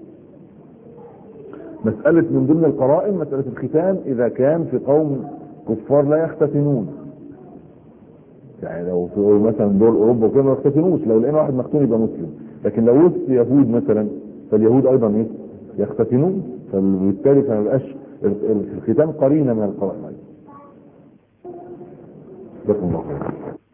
مسألة من ضمن القرائن مسألة الختان إذا كان في قوم كفار لا يختتنون، يعني لو في مثلا دول أوروبا وكده ما يختتنوش، لو لقينا واحد مختون يبقى مسلم. لكن لو وسط يهود مثلا فاليهود أيضا ايه؟ يختتنون، فبالتالي فما يبقاش الختان قرينة من القرائن. جزاكم الله خير.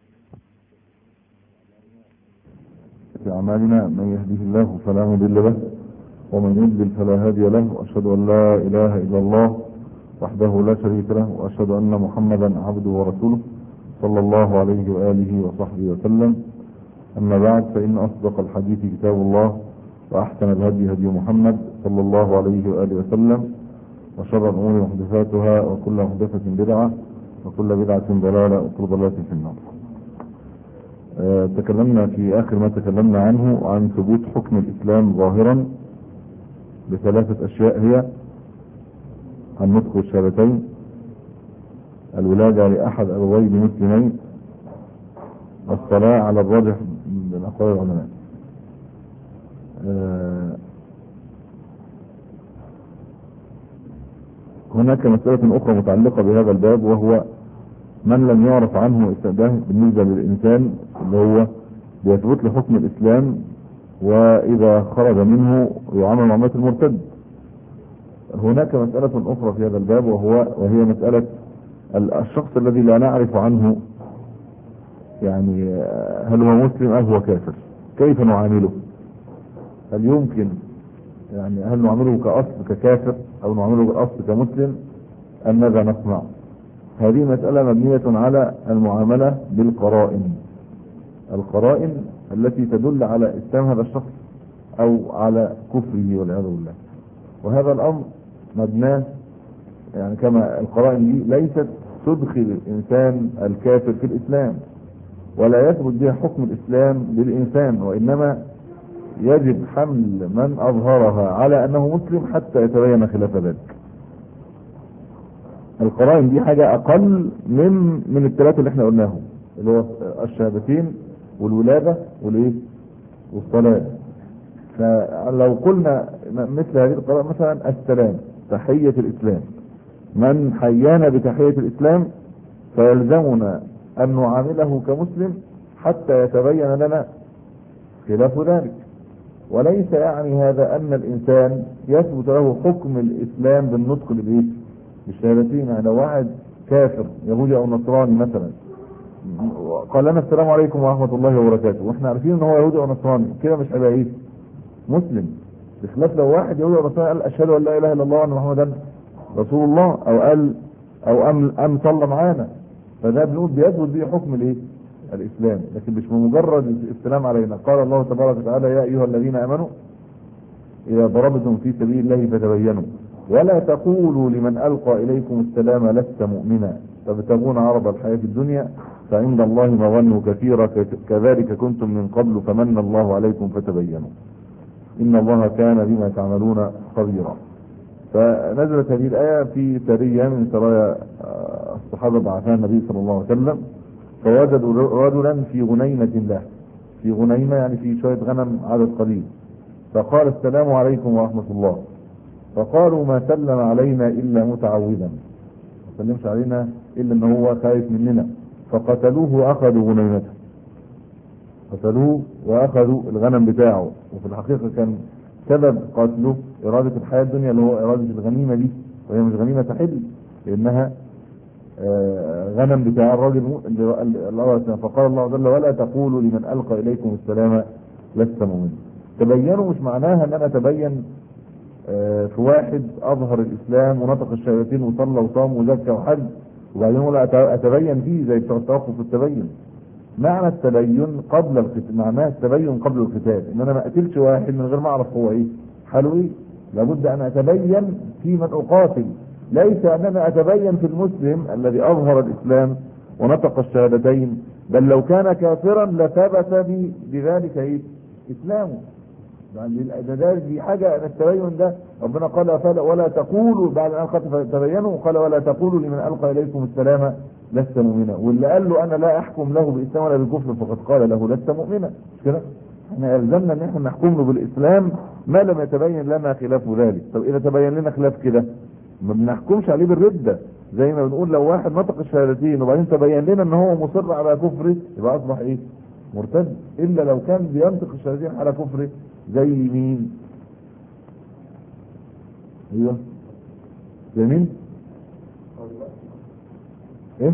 في أعمالنا من يهده الله فلا مضل له ومن يضلل فلا هادي له، واشهد ان لا اله الا الله وحده لا شريك له، واشهد ان محمدا عبده ورسوله صلى الله عليه واله وصحبه وسلم. اما بعد، فان اصدق الحديث كتاب الله، واحسن الهدي هدي محمد صلى الله عليه واله وسلم، وشر الامور محدثاتها، وكل محدثه بدعه، وكل بدعه ضلاله، وكل ضلاله في النار. أه تكلمنا في اخر ما تكلمنا عنه عن ثبوت حكم الاسلام ظاهرا بثلاثة أشياء، هي النطق والشهادتين، الولادة لأحد أبوين مسلمين، الصلاة على الراجح من أقوال العلماء. أه هناك مسألة أخرى متعلقة بهذا الباب، وهو من لم يعرف عنه استئداه بالنسبة للإنسان اللي هو بيثبت له حكم الإسلام، وإذا خرج منه يعامل معاملة المرتد. هناك مسألة أخرى في هذا الباب، وهو وهي مسألة الشخص الذي لا نعرف عنه يعني هل هو مسلم أم هو كافر، كيف نعامله؟ هل يمكن يعني هل نعامله كأصل ككافر أو نعامله كأصل كمسلم أم ماذا نصنع؟ هذه مسألة مبنية على المعاملة بالقرائن، القرائن التي تدل على اسلام هذا الشخص او على كفره والعياذ بالله. وهذا الامر مبناه يعني كما القرائن دي ليست تدخل الانسان الكافر في الاسلام، ولا يثبت بها حكم الاسلام للانسان، وانما يجب حمل من اظهرها على انه مسلم حتى يتبين خلاف ذلك. القرائن دي حاجة اقل من من الثلاثة اللي احنا قلناهم، اللي هو الشهادتين والولادة والايه والصلاة. فلو قلنا مثل هذه القراءة مثلا السلام، تحية الاسلام، من حيانا بتحية الإسلام فيلزمنا أن نعامله كمسلم حتى يتبين لنا خلاف ذلك. وليس يعني هذا أن الإنسان يثبت له حكم الإسلام بالنطق بالإيه؟ بالشهادتين. يعني لو واحد كافر يهودي أو نصراني مثلا قال لنا السلام عليكم ورحمة الله وبركاته واحنا عارفين ان هو يهودي او نصراني، كده مش هيبقى ايه؟ مسلم. بخلاف لو واحد يهودي او نصراني قال اشهد ان لا اله الا الله وان محمدا رسول الله، او قال او ام ام صلى معانا، فده بنقول بيثبت به حكم الايه؟ الاسلام، لكن مش بمجرد السلام علينا. قال الله تبارك وتعالى يا ايها الذين امنوا اذا ضربتم في سبيل الله فتبينوا ولا تقولوا لمن القى اليكم السلام لست مؤمنا تبتغون عرض الحياه الدنيا فعند الله مغانم كثيرة كذلك كنتم من قبل فمن الله عليكم فتبينوا إن الله كان بما تعملون خبيرا. فنزلت هذه الآية في سرية من سرايا الصحابة بعثها النبي صلى الله عليه وسلم، فوجدوا رجلا في غنيمة له، في غنيمة يعني في شوية غنم عدد قليل، فقال السلام عليكم ورحمة الله، فقالوا ما سلم علينا إلا متعوذا، ما سلمش علينا إلا أنه هو خايف مننا، فقتلوه واخذوا غنيمته، قتلوه واخذوا الغنم بتاعه. وفي الحقيقة كان سبب قتله ارادة الحياة الدنيا اللي هو ارادة الغنيمة دي، وهي مش غنيمة تحل لانها آه غنم بتاع الراجل اللي فقال الله جل ولا تقولوا لمن القى اليكم السلام لست مؤمنا. تبينوا مش معناها ان انا اتبين آه في واحد اظهر الاسلام ونطق الشهادتين وصلى وصام وزكى وحج وبعدين اقول اتبين فيه زي بتوع التوقف والتبين. معنى التبين قبل القتال، معناه التبين قبل القتال، ان انا ما اقتلش واحد من غير ما اعرف هو ايه حاله ايه. لابد ان اتبين في من اقاتل، ليس ان انا اتبين في المسلم الذي اظهر الاسلام ونطق الشهادتين، بل لو كان كافرا لثبت بذلك ايه؟ اسلامه. يعني دي حاجة التبين ده ربنا قال ولا تقولوا بعد ان قد تبينوا قال ولا تقولوا لمن القى اليكم السلام لست مؤمنا، واللي قال له انا لا احكم له بالاسلام ولا بالكفر فقد قال له لست مؤمنا. مش كده؟ احنا يلزمنا ان احنا نحكم له بالاسلام ما لم يتبين لنا خلاف ذلك. طب اذا تبين لنا خلاف كده ما بنحكمش عليه بالردة، زي ما بنقول لو واحد نطق الشهادتين وبعدين تبين لنا ان هو مصر على كفره يبقى اصبح ايه؟ مرتد. الا لو كان بينطق الشهادتين على كفره زي مين؟ ايوه زي مين؟ ايه؟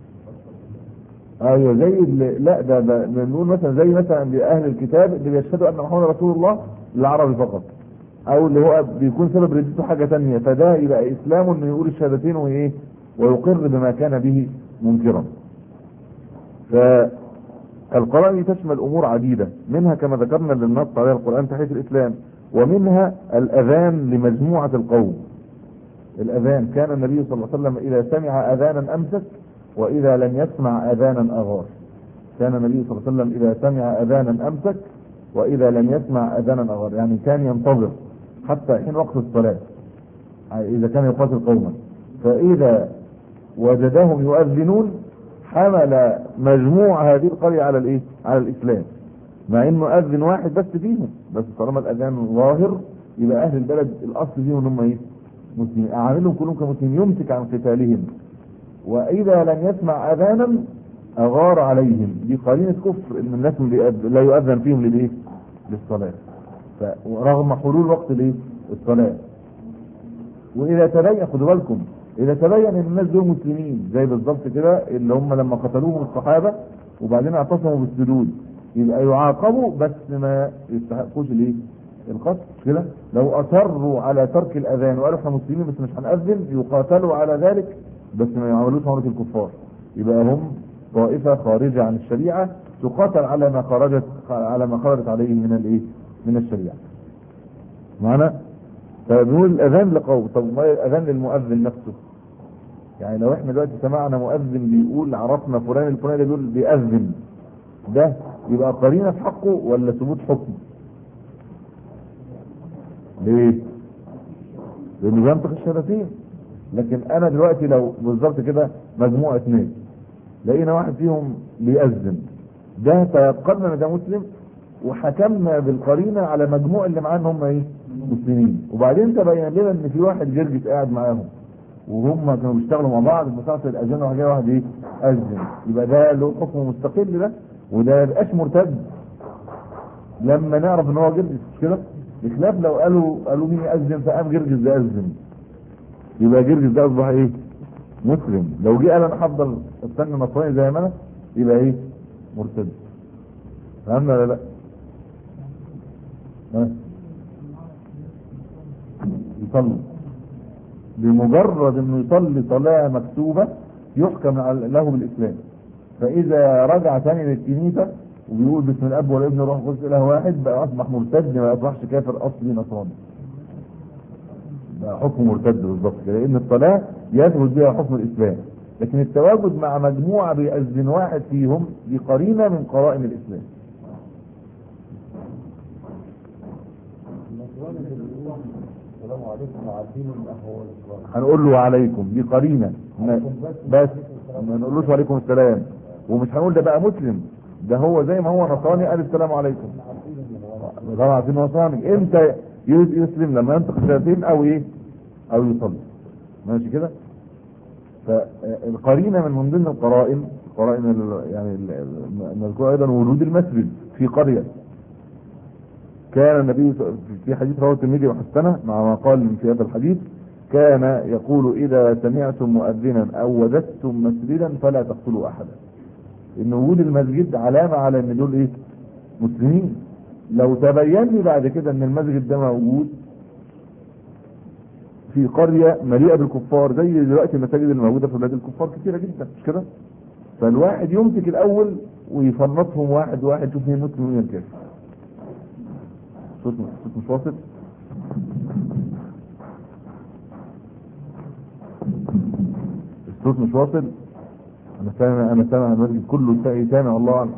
ايوه زي اللي لا ده ده بنقول مثلا زي مثلا لاهل الكتاب اللي بيشهدوا ان محمد رسول الله للعربي فقط، او اللي هو بيكون سبب ردته حاجه ثانيه، فده يبقى اسلامه انه يقول الشهادتين وايه؟ ويقر بما كان به منكرا. فالقرآن تشمل امور عديده، منها كما ذكرنا اللي النص عليها القرآن تحية الاسلام، ومنها الاذان لمجموعه القوم. الاذان كان النبي صلى الله عليه وسلم اذا سمع اذانا امسك واذا لم يسمع اذانا اغار. كان النبي صلى الله عليه وسلم اذا سمع اذانا امسك واذا لم يسمع اذانا اغار، يعني كان ينتظر حتى حين وقت الصلاة اذا كان يقاتل قوما، فاذا وجدهم يؤذنون حمل مجموع هذه القرية على الايه؟ على الاسلام، مع انه اذن واحد بس فيهم، بس طالما الاذان ظاهر يبقى اهل البلد الاصل فيهم هم ايه؟ مسلمين، اعاملهم كلهم كمسلمين، يمسك عن قتالهم. واذا لم يسمع اذانا اغار عليهم، دي قرينه كفر ان الناس لا يؤذن فيهم للايه؟ للصلاه، فرغم حلول وقت الايه؟ الصلاه. واذا تبين، خدوا بالكم، اذا تبين ان الناس دول مسلمين زي بالظبط كده اللي هم لما قتلوهم الصحابه وبعدين اعتصموا بالسدود، يبقى يعاقبوا بس ما يستحقوش الايه؟ القتل. كده لو اصروا على ترك الاذان وقالوا احنا مسلمين بس مش هنأذن يقاتلوا على ذلك بس ما يعملوش معاملة الكفار، يبقى هم طائفة خارجة عن الشريعة تقاتل على ما خرجت على ما خرجت عليه من الايه؟ من الشريعة. معنا؟ فبنقول الاذان لقوم. طب ما الاذان للمؤذن نفسه؟ يعني لو احنا دلوقتي سمعنا مؤذن بيقول عرفنا فلان الفلاني بيقول بيأذن، ده يبقى قرينة في حقه ولا ثبوت حكم؟ ليه؟ لانه بينطق الشهادتين. لكن انا دلوقتي لو بالظبط كده مجموعة اثنين لقينا واحد فيهم بيأذن، ده تيقنا ان ده مسلم وحكمنا بالقرينة على مجموع اللي معاه ان هم ايه؟ مسلمين، وبعدين تبين لنا ان في واحد جرجس قاعد معاهم وهم كانوا بيشتغلوا مع بعض بساعة الأذان وجاء واحد ايه أذن، يبقى ده له حكم مستقل ده، وده مبقاش مرتد لما نعرف ان هو جرجس، مش كده؟ بخلاف لو قالوا قالوا مين يأذن فقام جرجس ده أذن، يبقى جرجس ده أصبح ايه؟ مسلم. لو جه قال انا هفضل استنى نصراني زي ما انا يبقى ايه؟ مرتد. فهمنا ولا لا؟ ها؟ يصلي بمجرد انه يصلي صلاة مكتوبة يحكم له بالاسلام، فاذا رجع ثاني للكنيسة وبيقول بسم الاب والابن والروح القدس اله واحد بقى اصبح مرتد، ما اصبحش كافر اصلي نصراني، بقى حكم مرتد بالظبط كده، لان الصلاة يثبت بها حكم الاسلام، لكن التواجد مع مجموعة بيأذن واحد فيهم دي قرينة من قرائن الاسلام. السلام عليكم وعارفين الاخوه هنقول له عليكم دي قرينه بس، ما نقولوش وعليكم السلام، ومش هنقول ده بقى مسلم، ده هو زي ما هو نصراني قال السلام عليكم. طبعا عارفين نصراني امتى يسلم؟ لما ينطق الشهادتين او ايه؟ او يصلي. ماشي كده؟ فالقرينه من ضمن القرائن قرائن يعني نذكر ايضا وجود المسجد في قريه. كان النبي في حديث رواه الترمذي وحسنه مع ما قال في هذا الحديث، كان يقول اذا سمعتم مؤذنا او وجدتم مسجدا فلا تقتلوا احدا. ان وجود المسجد علامه على ان دول ايه؟ مسلمين. لو تبين لي بعد كده ان المسجد ده موجود في قريه مليئه بالكفار زي دلوقتي المساجد اللي موجوده في بلاد الكفار كثيره جدا، مش كده؟ فالواحد يمسك الاول ويفنطهم واحد واحد يشوف مين مسلم ومين كافر. صوت مش واصل. الصوت مش واصل. انا سامع انا سامع المسجد كله سامع الله اعلم.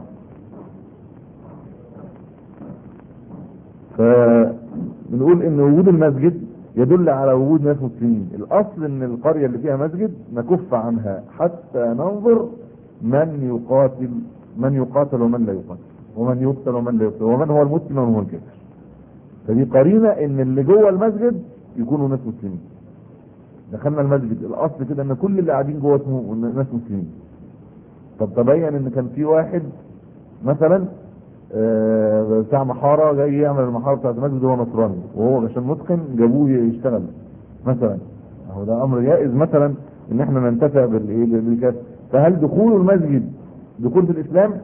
فبنقول ان وجود المسجد يدل على وجود ناس مسلمين. الاصل ان القرية اللي فيها مسجد نكف عنها حتى ننظر من يقاتل من يقاتل ومن لا يقاتل، ومن يقتل ومن لا يقتل، ومن هو المسلم ومن هو الكافر. فدي قرينة ان اللي جوه المسجد يكونوا ناس مسلمين. دخلنا المسجد الاصل كده ان كل اللي قاعدين جوه اسمه ناس مسلمين. طب تبين ان كان في واحد مثلا آه بتاع محاره جاي يعمل المحاره بتاعت المسجد وهو نصراني، وهو عشان متقن جابوه يشتغل مثلا، اهو ده امر جائز مثلا ان احنا ننتفع بالايه بالكاس. فهل دخول المسجد دخول في الاسلام؟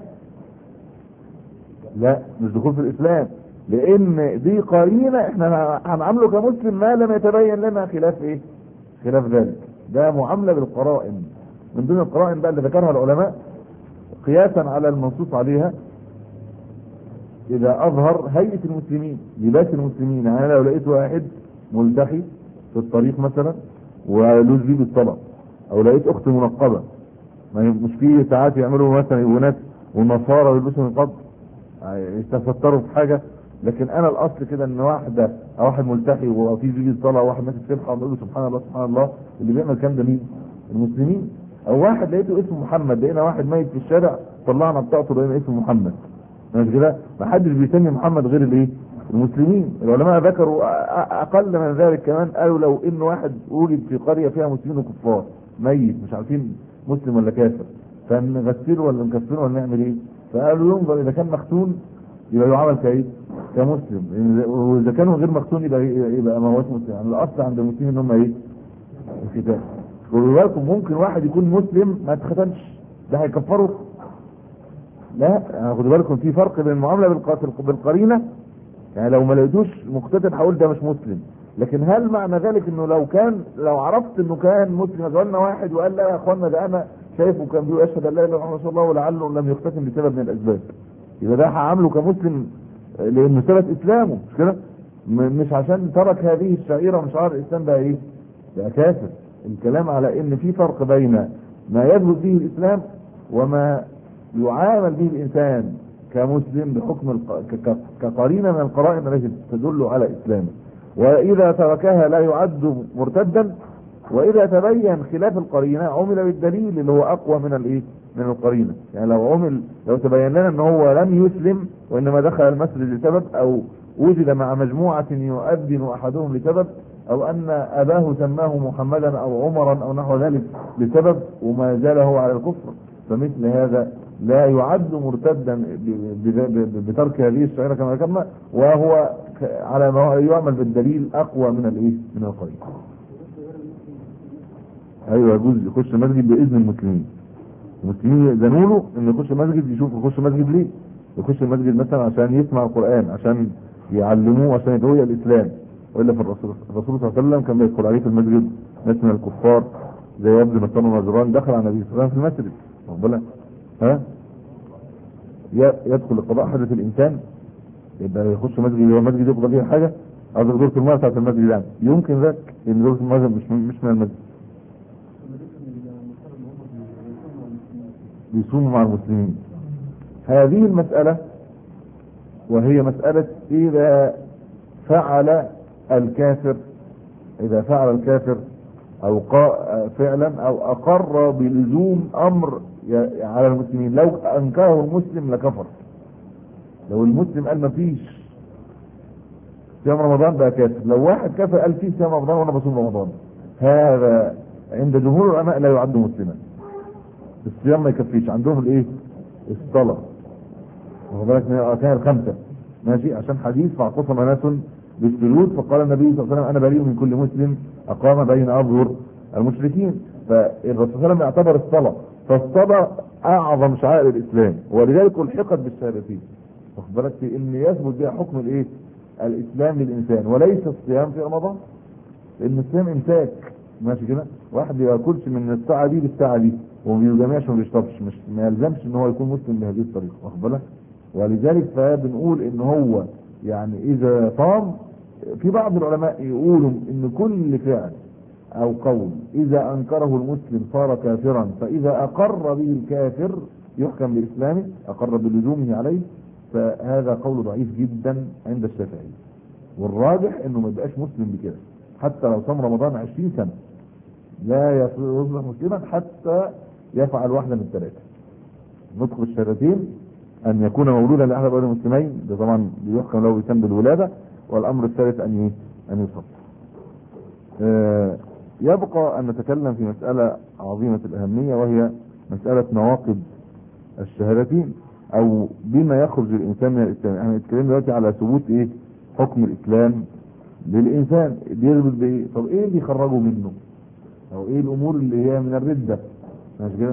لا، مش دخول في الاسلام، لان دي قرينه احنا هنعامله كمسلم ما لم يتبين لنا خلاف ايه؟ خلاف ذلك. ده معامله بالقرائن. من ضمن القرائن بقى اللي ذكرها العلماء قياسا على المنصوص عليها، اذا اظهر هيئه المسلمين لباس المسلمين. يعني لو لقيت واحد ملتحي في الطريق مثلا ولوز بيه بالصلاه، او لقيت اخت منقبه، مش في ساعات يعملوا مثلا ناس والنصارى يلبسوا نقاب يتستروا في حاجه، لكن انا الاصل كده ان واحده او واحد ملتحي وفي بيجي الصلاه وواحد ماسك سبحه ونقول له سبحان الله سبحان الله، اللي بيعمل الكلام ده مين؟ المسلمين. او واحد لقيته اسمه محمد، لقينا واحد ميت في الشارع طلعنا بتاعته لقينا اسمه محمد، مش كده؟ ما حدش بيسمي محمد غير الايه؟ المسلمين. العلماء ذكروا اقل من ذلك كمان، قالوا لو ان واحد وجد في قريه فيها مسلمين وكفار ميت مش عارفين مسلم ولا كافر، فنغسله ولا نكفره ولا نعمل ايه؟ فقالوا ينظر اذا كان مختون يبقى يعامل كايه؟ كمسلم، واذا كانوا غير مختون يبقى يبقى ما هوش مسلم. يعني الاصل عند المسلمين ان هم ايه؟ الختان. خدوا بالكم ممكن واحد يكون مسلم ما اتختنش، ده هيكفره؟ لا، يعني خدوا بالكم في فرق بين المعامله بالقرينه. يعني لو ما لقيتوش مختتن هقول ده مش مسلم، لكن هل معنى ذلك انه لو كان لو عرفت انه كان مسلم قالنا واحد وقال لا يا اخوانا ده انا شايفه كان بيقول اشهد ان لا اله الا الله ولعله لم يختتن لسبب من الاسباب، يبقى ده هعامله كمسلم لانه ثبت اسلامه، مش كده؟ مش عشان ترك هذه الشعيره من شعائر الاسلام بقى ايه؟ بقى كافر. الكلام على ان في فرق بين ما يثبت به الاسلام وما يعامل به الانسان كمسلم بحكم الق... كقرينه من القرائن التي تدل على اسلامه، واذا تركها لا يعد مرتدا، واذا تبين خلاف القرينه عمل بالدليل اللي هو اقوى من الايه؟ من القرينه. يعني لو عمل لو تبين لنا ان هو لم يسلم وانما دخل المسجد لسبب، او وجد مع مجموعه يؤذن احدهم لسبب، او ان اباه سماه محمدا او عمرا او نحو ذلك لسبب وما زال هو على الكفر، فمثل هذا لا يعد مرتدا بترك هذه الشعيرة كما ذكرنا، وهو على ما يعمل بالدليل اقوى من الايه من القرين. ايوه يجوز يخش مسجد باذن المسلمين. المسلمين يأذنوا له انه يخش مسجد، يشوف يخش مسجد ليه؟ يخش المسجد مثلا عشان يسمع القرآن، عشان يعلموه، عشان يدعوه الى الاسلام. والا في الرسول الرسول صلى الله عليه وسلم كان بيدخل عليه في المسجد ناس من الكفار زي عبد مسلم ونجران، دخل على النبي صلى الله عليه وسلم في المسجد، واخد بالك؟ ها؟ يدخل لقضاء حدث الانسان، يبقى يخش مسجد، هو مسجد يقضى فيه حاجه، او دورة الماء بتاعت المسجد يعني، يمكن ذاك ان دورة الماء مش مش من المسجد. بيصوموا مع المسلمين. هذه المسألة وهي مسألة إذا فعل الكافر إذا فعل الكافر أو فعلا أو أقر بلزوم أمر على المسلمين. لو أنكره المسلم لكفر. لو المسلم قال ما فيش صيام رمضان بقى كافر. لو واحد كافر قال فيه صيام رمضان وأنا بصوم رمضان، هذا عند جمهور العلماء لا يعد مسلما. الصيام ما يكفيش عندهم الايه؟ الصلاه. واخد بالك من الاركان الخمسه ماشي، عشان حديث فاعتصم ناس بالسجود فقال النبي صلى الله عليه وسلم انا بريء من كل مسلم اقام بين اظهر المشركين. فالرسول صلى الله عليه وسلم يعتبر الصلاه، فالصلاه اعظم شعائر الاسلام ولذلك الحقت بالشهادتين. واخد بالك في ان يثبت بها حكم الايه؟ الاسلام للانسان وليس الصيام في رمضان، لان الصيام امساك ماشي كده، واحد ما ياكلش من الساعه دي للساعه دي وما بيجامعش وما بيشربش، مش ما يلزمش ان هو يكون مسلم بهذه الطريقه. واخد بالك؟ ولذلك فبنقول ان هو يعني اذا صام، في بعض العلماء يقولوا ان كل فعل او قول اذا انكره المسلم صار كافرا، فاذا اقر به الكافر يحكم باسلامه، اقر بلزومه عليه، فهذا قول ضعيف جدا عند الشافعي. والراجح انه ما يبقاش مسلم بكده حتى لو صام رمضان عشرين سنه، لا يصبح مسلما حتى يفعل واحدة من الثلاثة: نطق الشهادتين، ان يكون مولودا لاحد ابوين المسلمين، ده طبعا بيحكم له بسن بالولاده، والامر الثالث ان ايه؟ ان يصب. آه يبقى ان نتكلم في مسألة عظيمة الاهمية، وهي مسألة نواقض الشهادتين او بما يخرج الانسان من الاسلام. احنا بنتكلم دلوقتي على ثبوت ايه؟ حكم الاسلام للانسان بيثبت بايه؟ طب ايه اللي يخرجه منه؟ او ايه الامور اللي هي من الردة؟ ماشي كده.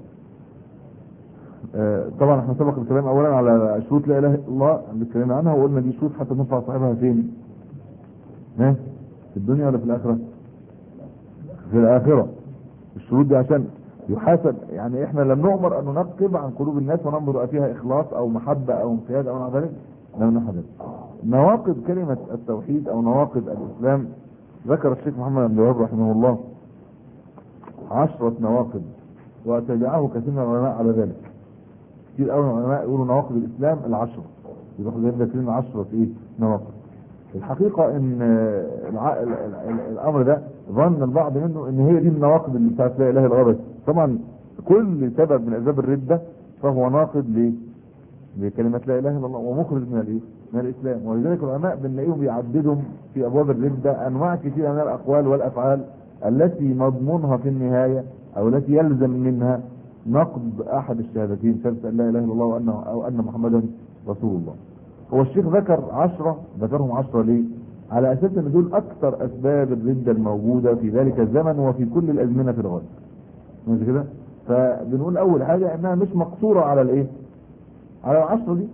آه طبعا احنا سبق الكلام اولا على شروط لا اله الا الله اللي اتكلمنا عنها، وقلنا دي شروط حتى تنفع صاحبها فين؟ ها؟ في الدنيا ولا في الاخره؟ في الاخره. الشروط دي عشان يحاسب، يعني احنا لم نؤمر ان ننقب عن قلوب الناس وننظر فيها اخلاص او محبه او انقياد او نحو ذلك، لم نحدث. نواقض كلمه التوحيد او نواقض الاسلام، ذكر الشيخ محمد بن وهاب رحمه الله عشرة نواقض، وتبعه كثير من العلماء على ذلك. كثير قوي من العلماء يقولوا نواقض الاسلام العشرة، يروحوا جايين ذاكرين عشرة ايه؟ نواقض. الحقيقه ان الع... الامر ده ظن البعض منه ان هي دي النواقض اللي بتاعت لا اله الا الله بس. طبعا كل سبب من اسباب الرده فهو ناقض ل لكلمه لا اله الا الله ومخرج من الايه؟ من الاسلام. ولذلك العلماء بنلاقيهم بيعددهم في ابواب الرده انواع كثيره من الاقوال والافعال التي مضمونها في النهايه او التي يلزم منها نقض احد الشهادتين، شهاده ان لا اله الا الله وان او ان محمدا رسول الله. هو الشيخ ذكر عشرة، ذكرهم عشرة ليه؟ على اساس ان دول اكثر اسباب الردة الموجودة في ذلك الزمن وفي كل الازمنة في الغد. مش كده؟ فبنقول اول حاجة انها مش مقصورة على الايه؟ على العشرة دي.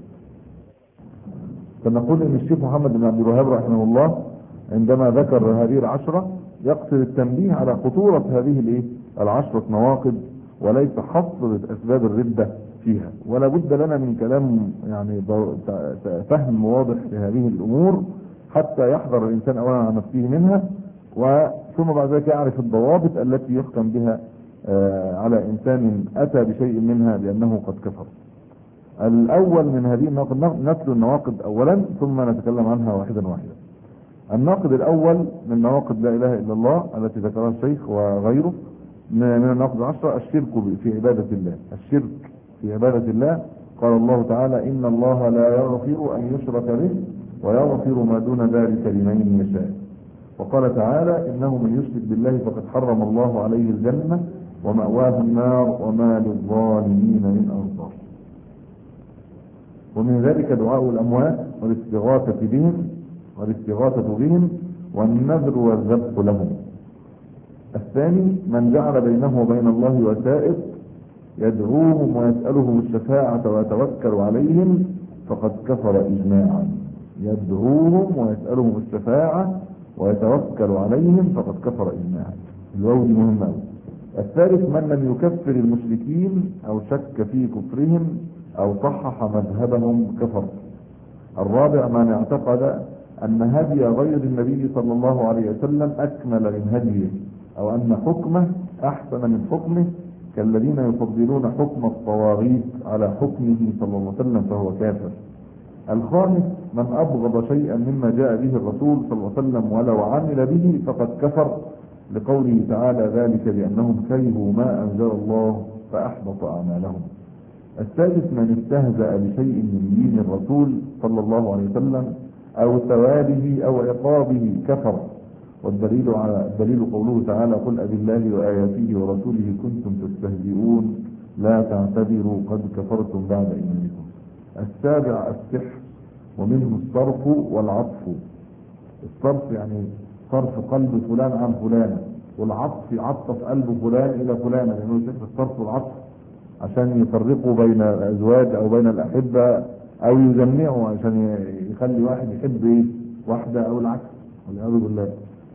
فنقول ان الشيخ محمد بن عبد الوهاب رحمه الله عندما ذكر هذه العشرة يقصد التنبيه على خطورة هذه الايه؟ العشرة نواقض، وليس حصر اسباب الردة فيها. ولا بد لنا من كلام يعني فهم واضح لهذه الامور حتى يحذر الانسان اولا عن نفسه منها، وثم بعد ذلك يعرف الضوابط التي يحكم بها على انسان اتى بشيء منها بانه قد كفر. الاول من هذه النواقض نتلو النواقض اولا ثم نتكلم عنها واحدا واحدا. الناقض الاول من نواقض لا اله الا الله التي ذكرها الشيخ وغيره من النواقض العشرة الشرك في عبادة الله. الشرك في عبادة الله، قال الله تعالى إن الله لا يغفر أن يشرك به ويغفر ما دون ذلك لمن يشاء. وقال تعالى إنه من يشرك بالله فقد حرم الله عليه الجنة ومأواه النار وما للظالمين من أنصار. ومن ذلك دعاء الأموات والاستغاثة بهم والاستغاثة بهم والنذر والذبح لهم. الثاني من جعل بينه وبين الله وسائط يدعوهم ويسألهم الشفاعة ويتوكل عليهم فقد كفر إجماعا. يدعوهم ويسألهم الشفاعة ويتوكل عليهم فقد كفر إجماعا. الواو دي مهمة أوي. الثالث من لم يكفر المشركين أو شك في كفرهم أو صحح مذهبهم كفر. الرابع من اعتقد أن هدي غير النبي صلى الله عليه وسلم أكمل من هديه أو أن حكمه أحسن من حكمه كالذين يفضلون حكم الطواغيت على حكمه صلى الله عليه وسلم فهو كافر. الخامس من أبغض شيئا مما جاء به الرسول صلى الله عليه وسلم ولو عمل به فقد كفر لقوله تعالى ذلك بأنهم كرهوا ما أنزل الله فأحبط أعمالهم. السادس من استهزأ بشيء من دين الرسول صلى الله عليه وسلم أو ثوابه أو عقابه كفر. والدليل على الدليل قوله تعالى قل أبالله وآياته ورسوله كنتم تستهزئون لا تعتذروا قد كفرتم بعد إيمانكم. السابع السحر ومنه الصرف والعطف. الصرف يعني صرف قلب فلان عن فلان، والعطف يعطف قلب فلان إلى فلان، لأنه سحر الصرف والعطف عشان يفرقوا بين الأزواج أو بين الأحبة أو يجمعوا عشان يخلي واحد يحب واحدة أو العكس والعياذ بالله.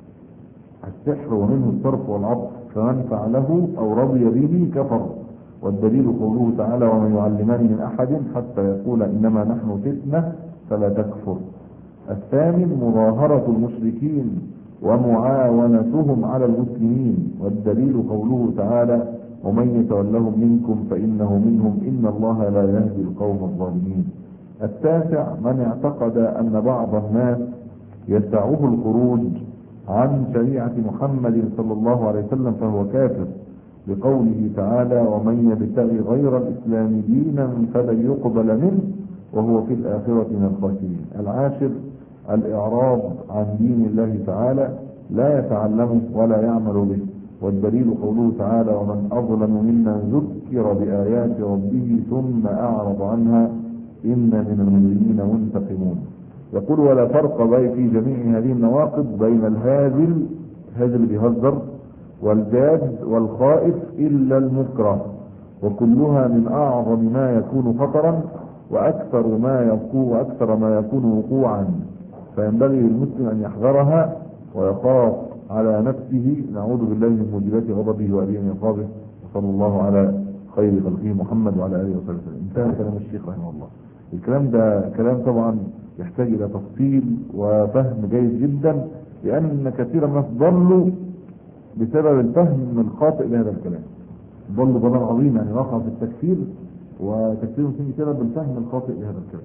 السحر ومنه الصرف والعطف فمن فعله أو رضي به كفر. والدليل قوله تعالى ومن يعلمان من أحد حتى يقول إنما نحن فتنة فلا تكفر. الثامن مظاهرة المشركين ومعاونتهم على المسلمين. والدليل قوله تعالى ومن يتولهم منكم فإنه منهم إن الله لا يهدي القوم الظالمين. التاسع من اعتقد أن بعض الناس يسعه الخروج عن شريعة محمد صلى الله عليه وسلم فهو كافر لقوله تعالى ومن يبتغي غير الإسلام دينا فلن يقبل منه وهو في الآخرة من الخاسرين. العاشر الإعراض عن دين الله تعالى لا يتعلمه ولا يعمل به. والدليل قوله تعالى ومن أظلم ممن ذكر بآيات ربه ثم أعرض عنها إنا من المجرمين منتقمون. يقول ولا فرق بين في جميع هذه النواقض بين الهازل هذا اللي بيهزر والجاد والخائف إلا المكره، وكلها من أعظم ما يكون خطرا وأكثر ما يكون وأكثر ما يكون وقوعا، فينبغي للمسلم أن يحذرها ويخاف على نفسه. نعوذ بالله من موجبات غضبه وأليم عقابه. وصلى الله على خير خلقه محمد وعلى آله وصحبه وسلم. انتهى كلام الشيخ رحمه الله. الكلام ده كلام طبعا يحتاج إلى تفصيل وفهم جيد جدا، لأن كثيرا ما ضلوا بسبب الفهم الخاطئ لهذا الكلام. ضلوا ضلال عظيم، يعني وقع في التكفير وتكفير بسبب الفهم الخاطئ لهذا الكلام.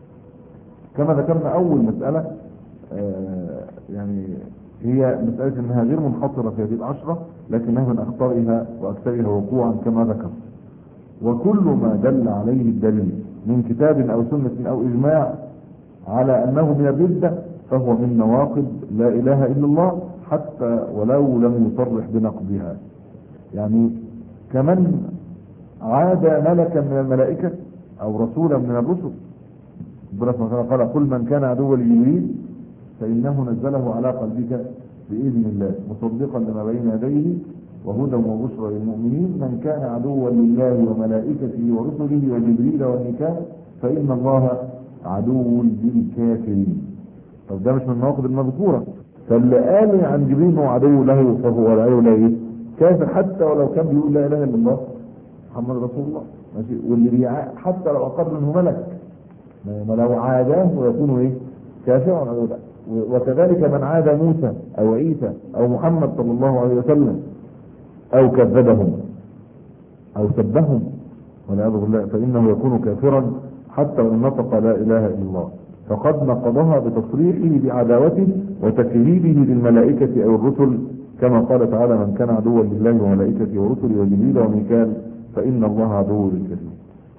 كما ذكرنا أول مسألة آه يعني هي مسألة أنها غير منحصرة في هذه العشرة، لكنها من أخطرها وأكثرها وقوعا كما ذكر. وكل ما دل عليه الدليل من كتاب أو سنة أو إجماع على أنه من الردة فهو من نواقض لا إله إلا الله حتى ولو لم يصرح بنقضها. يعني كمن عاد ملكا من الملائكة أو رسولا من الرسل. ربنا قال قل من كان عدوا لجبريل فإنه نزله على قلبك بإذن الله مصدقا لما بين يديه وهدى وبشرى للمؤمنين. من كان عدوا لله وملائكته ورسله وجبريل والميكال فإن الله عدو للكافرين. طب ده مش من النواقض المذكورة. فاللي قال عن جبريل هو عدو له فهو عدو له كافر حتى ولو كان بيقول لا إله إلا الله محمد رسول الله ماشي. واللي بيع حتى لو أقر منه ملك ما لو عاداه ويكون ايه كافرا. وكذلك من عاد موسى او عيسى او محمد صلى الله عليه وسلم او كذبهم او سبهم والعياذ بالله فانه يكون كافرا حتى وان نطق لا اله الا الله، فقد نقضها بتصريحه بعداوته وتكذيبه للملائكه او الرسل، كما قال تعالى من كان عدوا لله وملائكته ورسله وجبريل وميكال فان الله عدو للكافرين.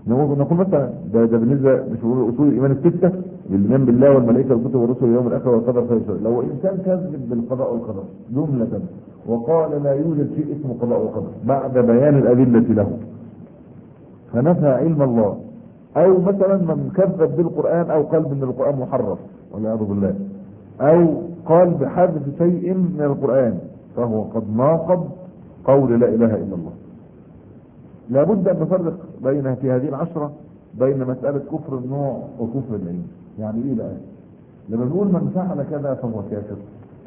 نقول نقول مثلا ده ده بالنسبه مش بقول اصول الايمان السته، الايمان بالله والملائكه والكتب والرسل واليوم الاخر والقدر خير وشر. لو انسان كذب بالقضاء والقدر جمله وقال لا يوجد شيء اسمه قضاء وقدر بعد بيان الادله له، فنفى علم الله، او مثلا من كذب بالقران او قال ان القران محرف والعياذ بالله، او قال بحذف شيء من القران، فهو قد ناقض قول لا اله الا الله. لابد ان نفرق بين في هذه العشرة بين مسألة كفر النوع وكفر العين. يعني ايه بقى؟ لما نقول من فعل كذا فهو كافر،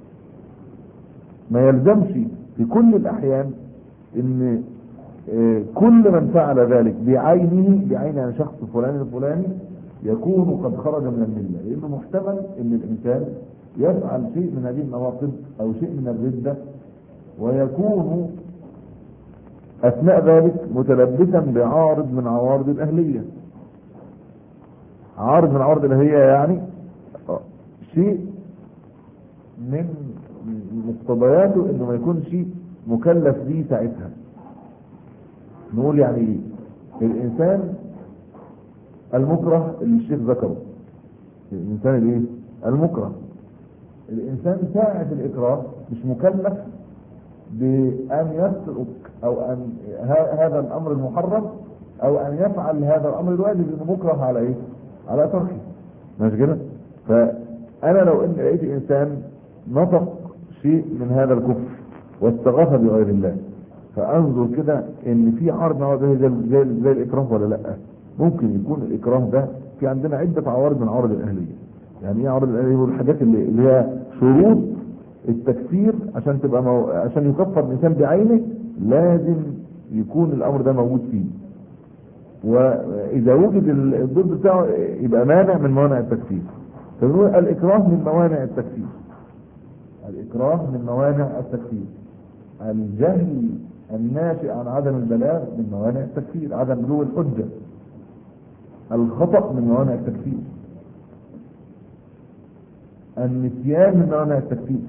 ما يلزمش في كل الاحيان ان كل من فعل ذلك بعينه، بعين يعني شخص فلان الفلاني يكون قد خرج من الملة، لانه محتمل ان الانسان يفعل شيء من هذه النواقض او شيء من الردة ويكون اثناء ذلك متلبسا بعارض من عوارض الاهلية. عارض من عوارض الاهلية يعني شيء من مقتضياته انه ما يكونش مكلف به ساعتها. نقول يعني ايه؟ الانسان المكره اللي الشيخ ذكره، الانسان الايه؟ المكره، الانسان ساعة الاكراه مش مكلف بان يترك او ان هذا الامر المحرم او ان يفعل هذا الامر الواجب، لانه مكره على ايه؟ على تركه. مش كده؟ فانا لو ان لقيت انسان نطق شيء من هذا الكفر واستغاث بغير الله، فانظر كده ان في عارض نوع زي زي, زي الاكراه ولا لا. ممكن يكون الاكراه ده في عندنا عده عوارض من عوارض الاهليه. يعني ايه عوارض الاهليه؟ والحاجات اللي, اللي هي شروط التكفير عشان تبقى مو... عشان يكفر الانسان بعينه لازم يكون الامر ده موجود فيه، واذا وجد الضد بتاعه يبقى مانع من موانع التكفير. فبنقول الاكراه من موانع التكفير، الاكراه من موانع التكفير. الجهل الناشئ عن عدم البلاغ من موانع التكفير، عدم بلوغ الحجة. الخطأ من موانع التكفير، النسيان من موانع التكفير.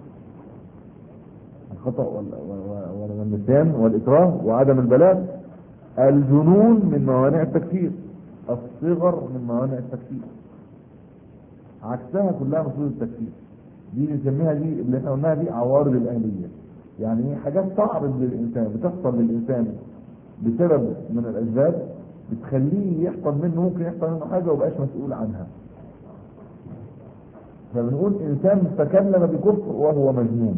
الخطأ والنسيان والإكراه وعدم البلاغ. الجنون من موانع التكفير، الصغر من موانع التكفير. عكسها كلها مفروض التكفير. دي نسميها دي اللي احنا قلناها دي عوارض الأهلية. يعني حاجات تعرض للإنسان، بتحصل للإنسان بسبب من الأسباب بتخليه يحصل منه، ممكن يحصل منه حاجة ومبقاش مسؤول عنها. فبنقول إنسان تكلم بكفر وهو مجنون،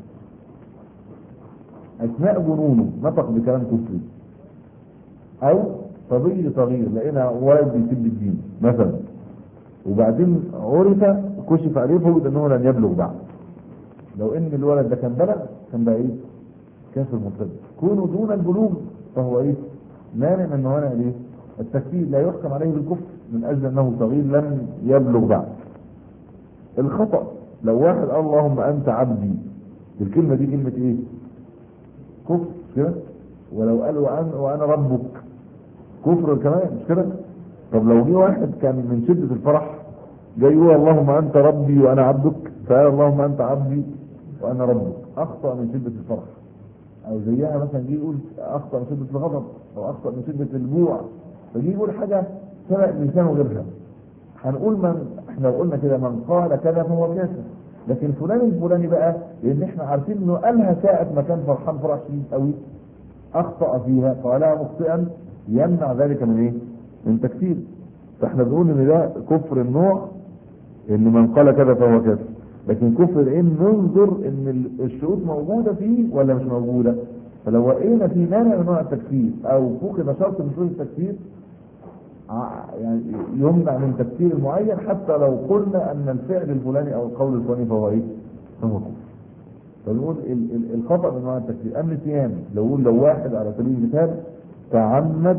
أثناء جنونه نطق بكلام كفري. أو صبي صغير لقينا ولد بيسب الدين مثلا، وبعدين عرف كشف عليه فوجد أنه لن يبلغ بعد. لو ان الولد ده كان بلغ كان بقى ايه؟ كافر مرتد. كونه دون البلوغ فهو ايه؟ مانع من موانع الايه؟ التكفير، لا يحكم عليه بالكفر من اجل انه صغير لم يبلغ بعد. الخطأ لو واحد قال اللهم انت عبدي، الكلمة دي كلمة ايه؟ كفر كده. ولو قال وأنا, وانا ربك كفر كمان، مش كده؟ طب لو جه واحد كان من شدة الفرح جاي يقول اللهم انت ربي وانا عبدك، فقال اللهم انت عبدي وانا ربك، اخطأ من شدة الفرح. او زيها مثلا جه يقول اخطأ من شدة الغضب او اخطأ من شدة الجوع، فجي يقول حاجة سبق لسانه غيرها. هنقول من احنا لو قلنا كده من قال كذا فهو كافر. لكن فلان الفلاني بقى لان احنا عارفين انه قالها ساعة ما كان فرحان فرح شديد قوي اخطأ فيها قالها مخطئا، يمنع ذلك من ايه؟ من تكفير. فاحنا بنقول ان ده كفر النوع، ان من قال كذا فهو كافر. لكن كفر العين ننظر ان الشروط موجودة فيه ولا مش موجودة. فلو لقينا في مانع من نوع التكفير او فقد شرط من شروط التكفير يعني يمنع من تكفير المعين، حتى لو قلنا ان الفعل الفلاني او القول الفلاني فهو ايه؟ فهو كفر. فنقول الخطأ من نوع التكفير. النسيان، لو لو واحد على سبيل المثال تعمد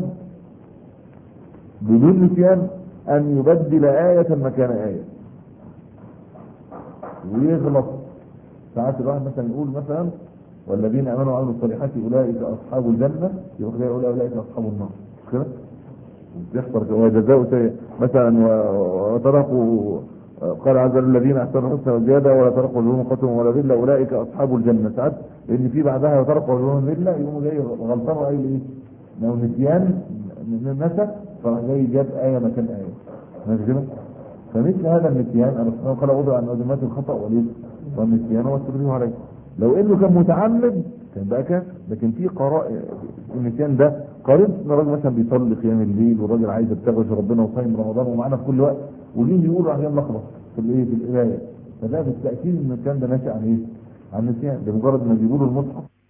بدون نسيان ان يبدل آية مكان آية ويغلط. ساعات الواحد مثلا يقول مثلا والذين امنوا وعملوا الصالحات اولئك اصحاب الجنه، يقول اولئك اصحاب النار، مش كده؟ بيحصل وجزاء مثلا وتركوا قال عز وجل الذين احسنوا الحسنى وزياده ولا تركوا وجوههم قتل ولا ذله اولئك اصحاب الجنه. ساعات لان في بعدها تركوا وجوههم ذله يقوموا جاي غلطان قايل ايه؟ لو نسيان نسى فراح جاي جاب آية مكان آية ماشي كده. فمثل هذا النسيان الرسول قال وضع عن أزمات الخطأ والإثم والنسيان والتبرير عليه. لو إنه كان متعمد كان بقى كافر، لكن في قراء النسيان ده قريب ان الراجل مثلا بيصلي قيام الليل والراجل عايز يبتغي ربنا وصايم رمضان ومعانا في كل وقت وجيه يقولوا عشان لخبط في الايه في القرايه، فده بالتاكيد ان الكلام ده ناشئ عن ايه؟ عن النسيان. بمجرد ما بيقولوا المصحف